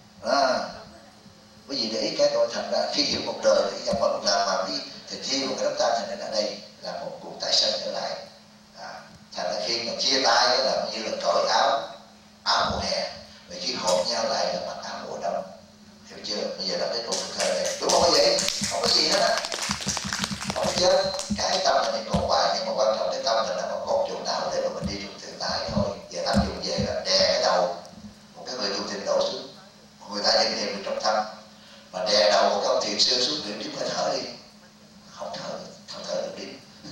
A: Quý vị để ý cái coi, thành ra khi hiểu một đời thì trong một lần mà đi thì chia một cái đám ta thành ra đây là một cuộc tái sinh trở lại. Thành ra khi mà chia tay là như là cởi áo mùa hè, rồi khi hộp nhau lại là mặc áo mùa đông, hiểu chưa? Bây giờ là cái cuộc thời này đúng không? Có gì không có gì hết á, không chết. Cái tâm này còn hoài, nhưng mà quan trọng cái tâm này là còn chỗ nào để mà mình đi được tự tại thôi. Giờ áp dụng về là đè cái đầu một cái người tu thiền đổ xuống, người ta đem niệm được trong tâm, mà đè đầu một ông thiền sư xuống niệm chúng ta thở đi, không thở được đi.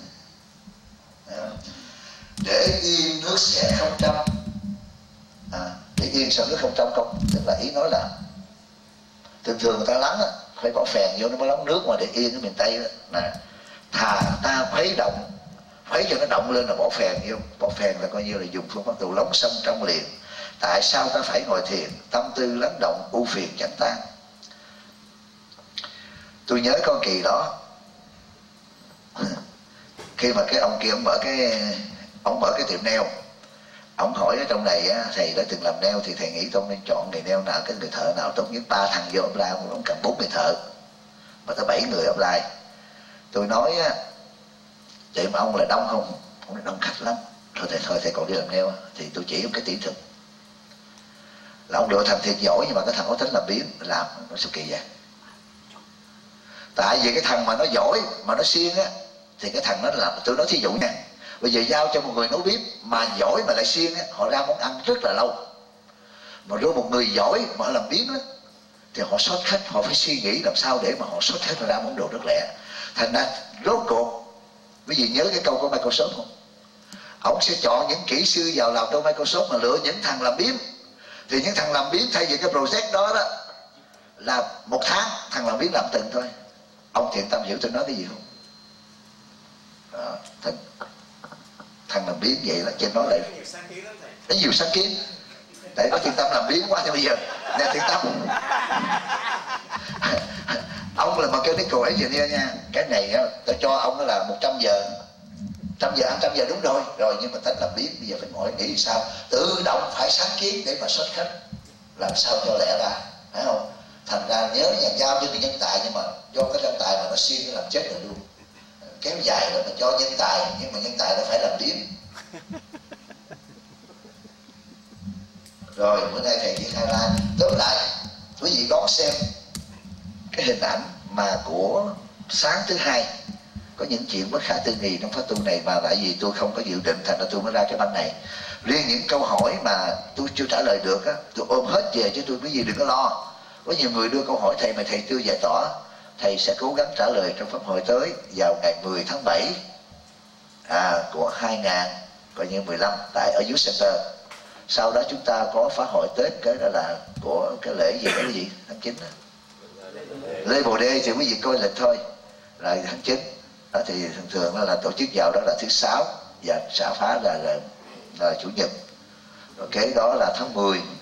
A: Để yên nước sẽ không trong. Để yên sao nước không trong không? Tức là ý nói là thường người ta lắng á, phải bỏ phèn vô nó mới lắng nước, mà để yên ở miền Tây đó nè, thà ta khuấy cho nó động lên là bỏ phèn vô. Bỏ phèn là coi như là dùng phương pháp tù lóng sông trong liền. Tại sao ta phải ngồi thiền? Tâm tư lắng động, ưu phiền chẳng tan. Tôi nhớ con kỳ đó, khi mà cái ông kia ông mở cái tiệm nail, ông hỏi ở trong này á, thầy đã từng làm nail thì thầy nghĩ tôi nên chọn người nail nào, cái người thợ nào tốt nhất. 3 thằng vô apply, ông cần 40 thợ mà tới 7 người apply. Tôi nói á, vậy mà ông là đông không? Ông nói đông khách lắm. Thôi thầy còn đi làm nail. Thì tôi chỉ ông cái kỹ thuật là ông đội thằng thiệt giỏi, nhưng mà cái thằng có tính làm biếng làm nó sao kỳ vậy. Tại vì cái thằng mà nó giỏi mà nó siêng á, thì cái thằng nó làm. Tôi nói thí dụ nha, bây giờ giao cho một người nấu bếp mà giỏi mà lại siêng á, họ ra món ăn rất là lâu. Mà nếu một người giỏi mà họ làm biếng á, thì họ sót khách, họ phải suy nghĩ làm sao để mà họ sót khách ra món đồ rất lẹ. Thành ra rốt cuộc, quý vị nhớ cái câu của Microsoft không? Ông sẽ chọn những kỹ sư vào làm trong Microsoft mà lựa những thằng làm biếng. Thì những thằng làm biếng thay vì cái project đó là 1 tháng, thằng làm biếng làm tuần thôi. Ông thiện tâm hiểu tôi nói cái gì không? Đó, thằng làm biếng vậy là trên nó lại có nhiều sáng kiến. Tại có thiện tâm làm biếng quá thì bây giờ nè thiện tâm ông là mechanical engineer nha, cái này á, tôi cho ông là 100 giờ 100 giờ đúng rồi nhưng mà tính làm biếng bây giờ phải ngồi nghĩ sao tự động phải sáng kiến để mà xuất khách làm sao cho lẹ ra, phải không? Thành ra nhớ nhà giao cho nhân tài, nhưng mà do cái nhân tài mà nó siêng nó làm chết rồi luôn. Kéo dài rồi mà cho nhân tài, nhưng mà nhân tài nó phải làm biếng. Rồi bữa nay thầy đi khai ra tóm lại quý vị đón xem cái hình ảnh mà của sáng thứ Hai. Có những chuyện bất khả tư nghị trong pháp tu này, mà tại vì tôi không có dự định thành ra tôi mới ra cái bánh này. Riêng những câu hỏi mà tôi chưa trả lời được á, tôi ôm hết về chứ tôi, quý vị đừng có lo. Có nhiều người đưa câu hỏi thầy mà thầy chưa giải tỏa, thầy sẽ cố gắng trả lời trong pháp hội tới vào ngày 10 tháng 7 của 2015 tại ở Youth Center. Sau đó chúng ta có phá hội Tết, cái đó là của cái lễ gì đó, cái gì tháng 9 đó. Lễ Bồ Đề thì quý vị coi lịch thôi, là tháng 9 đó. Thì thường thường là tổ chức vào đó là thứ Sáu và xả phá là Chủ nhật. Rồi kế đó là tháng 10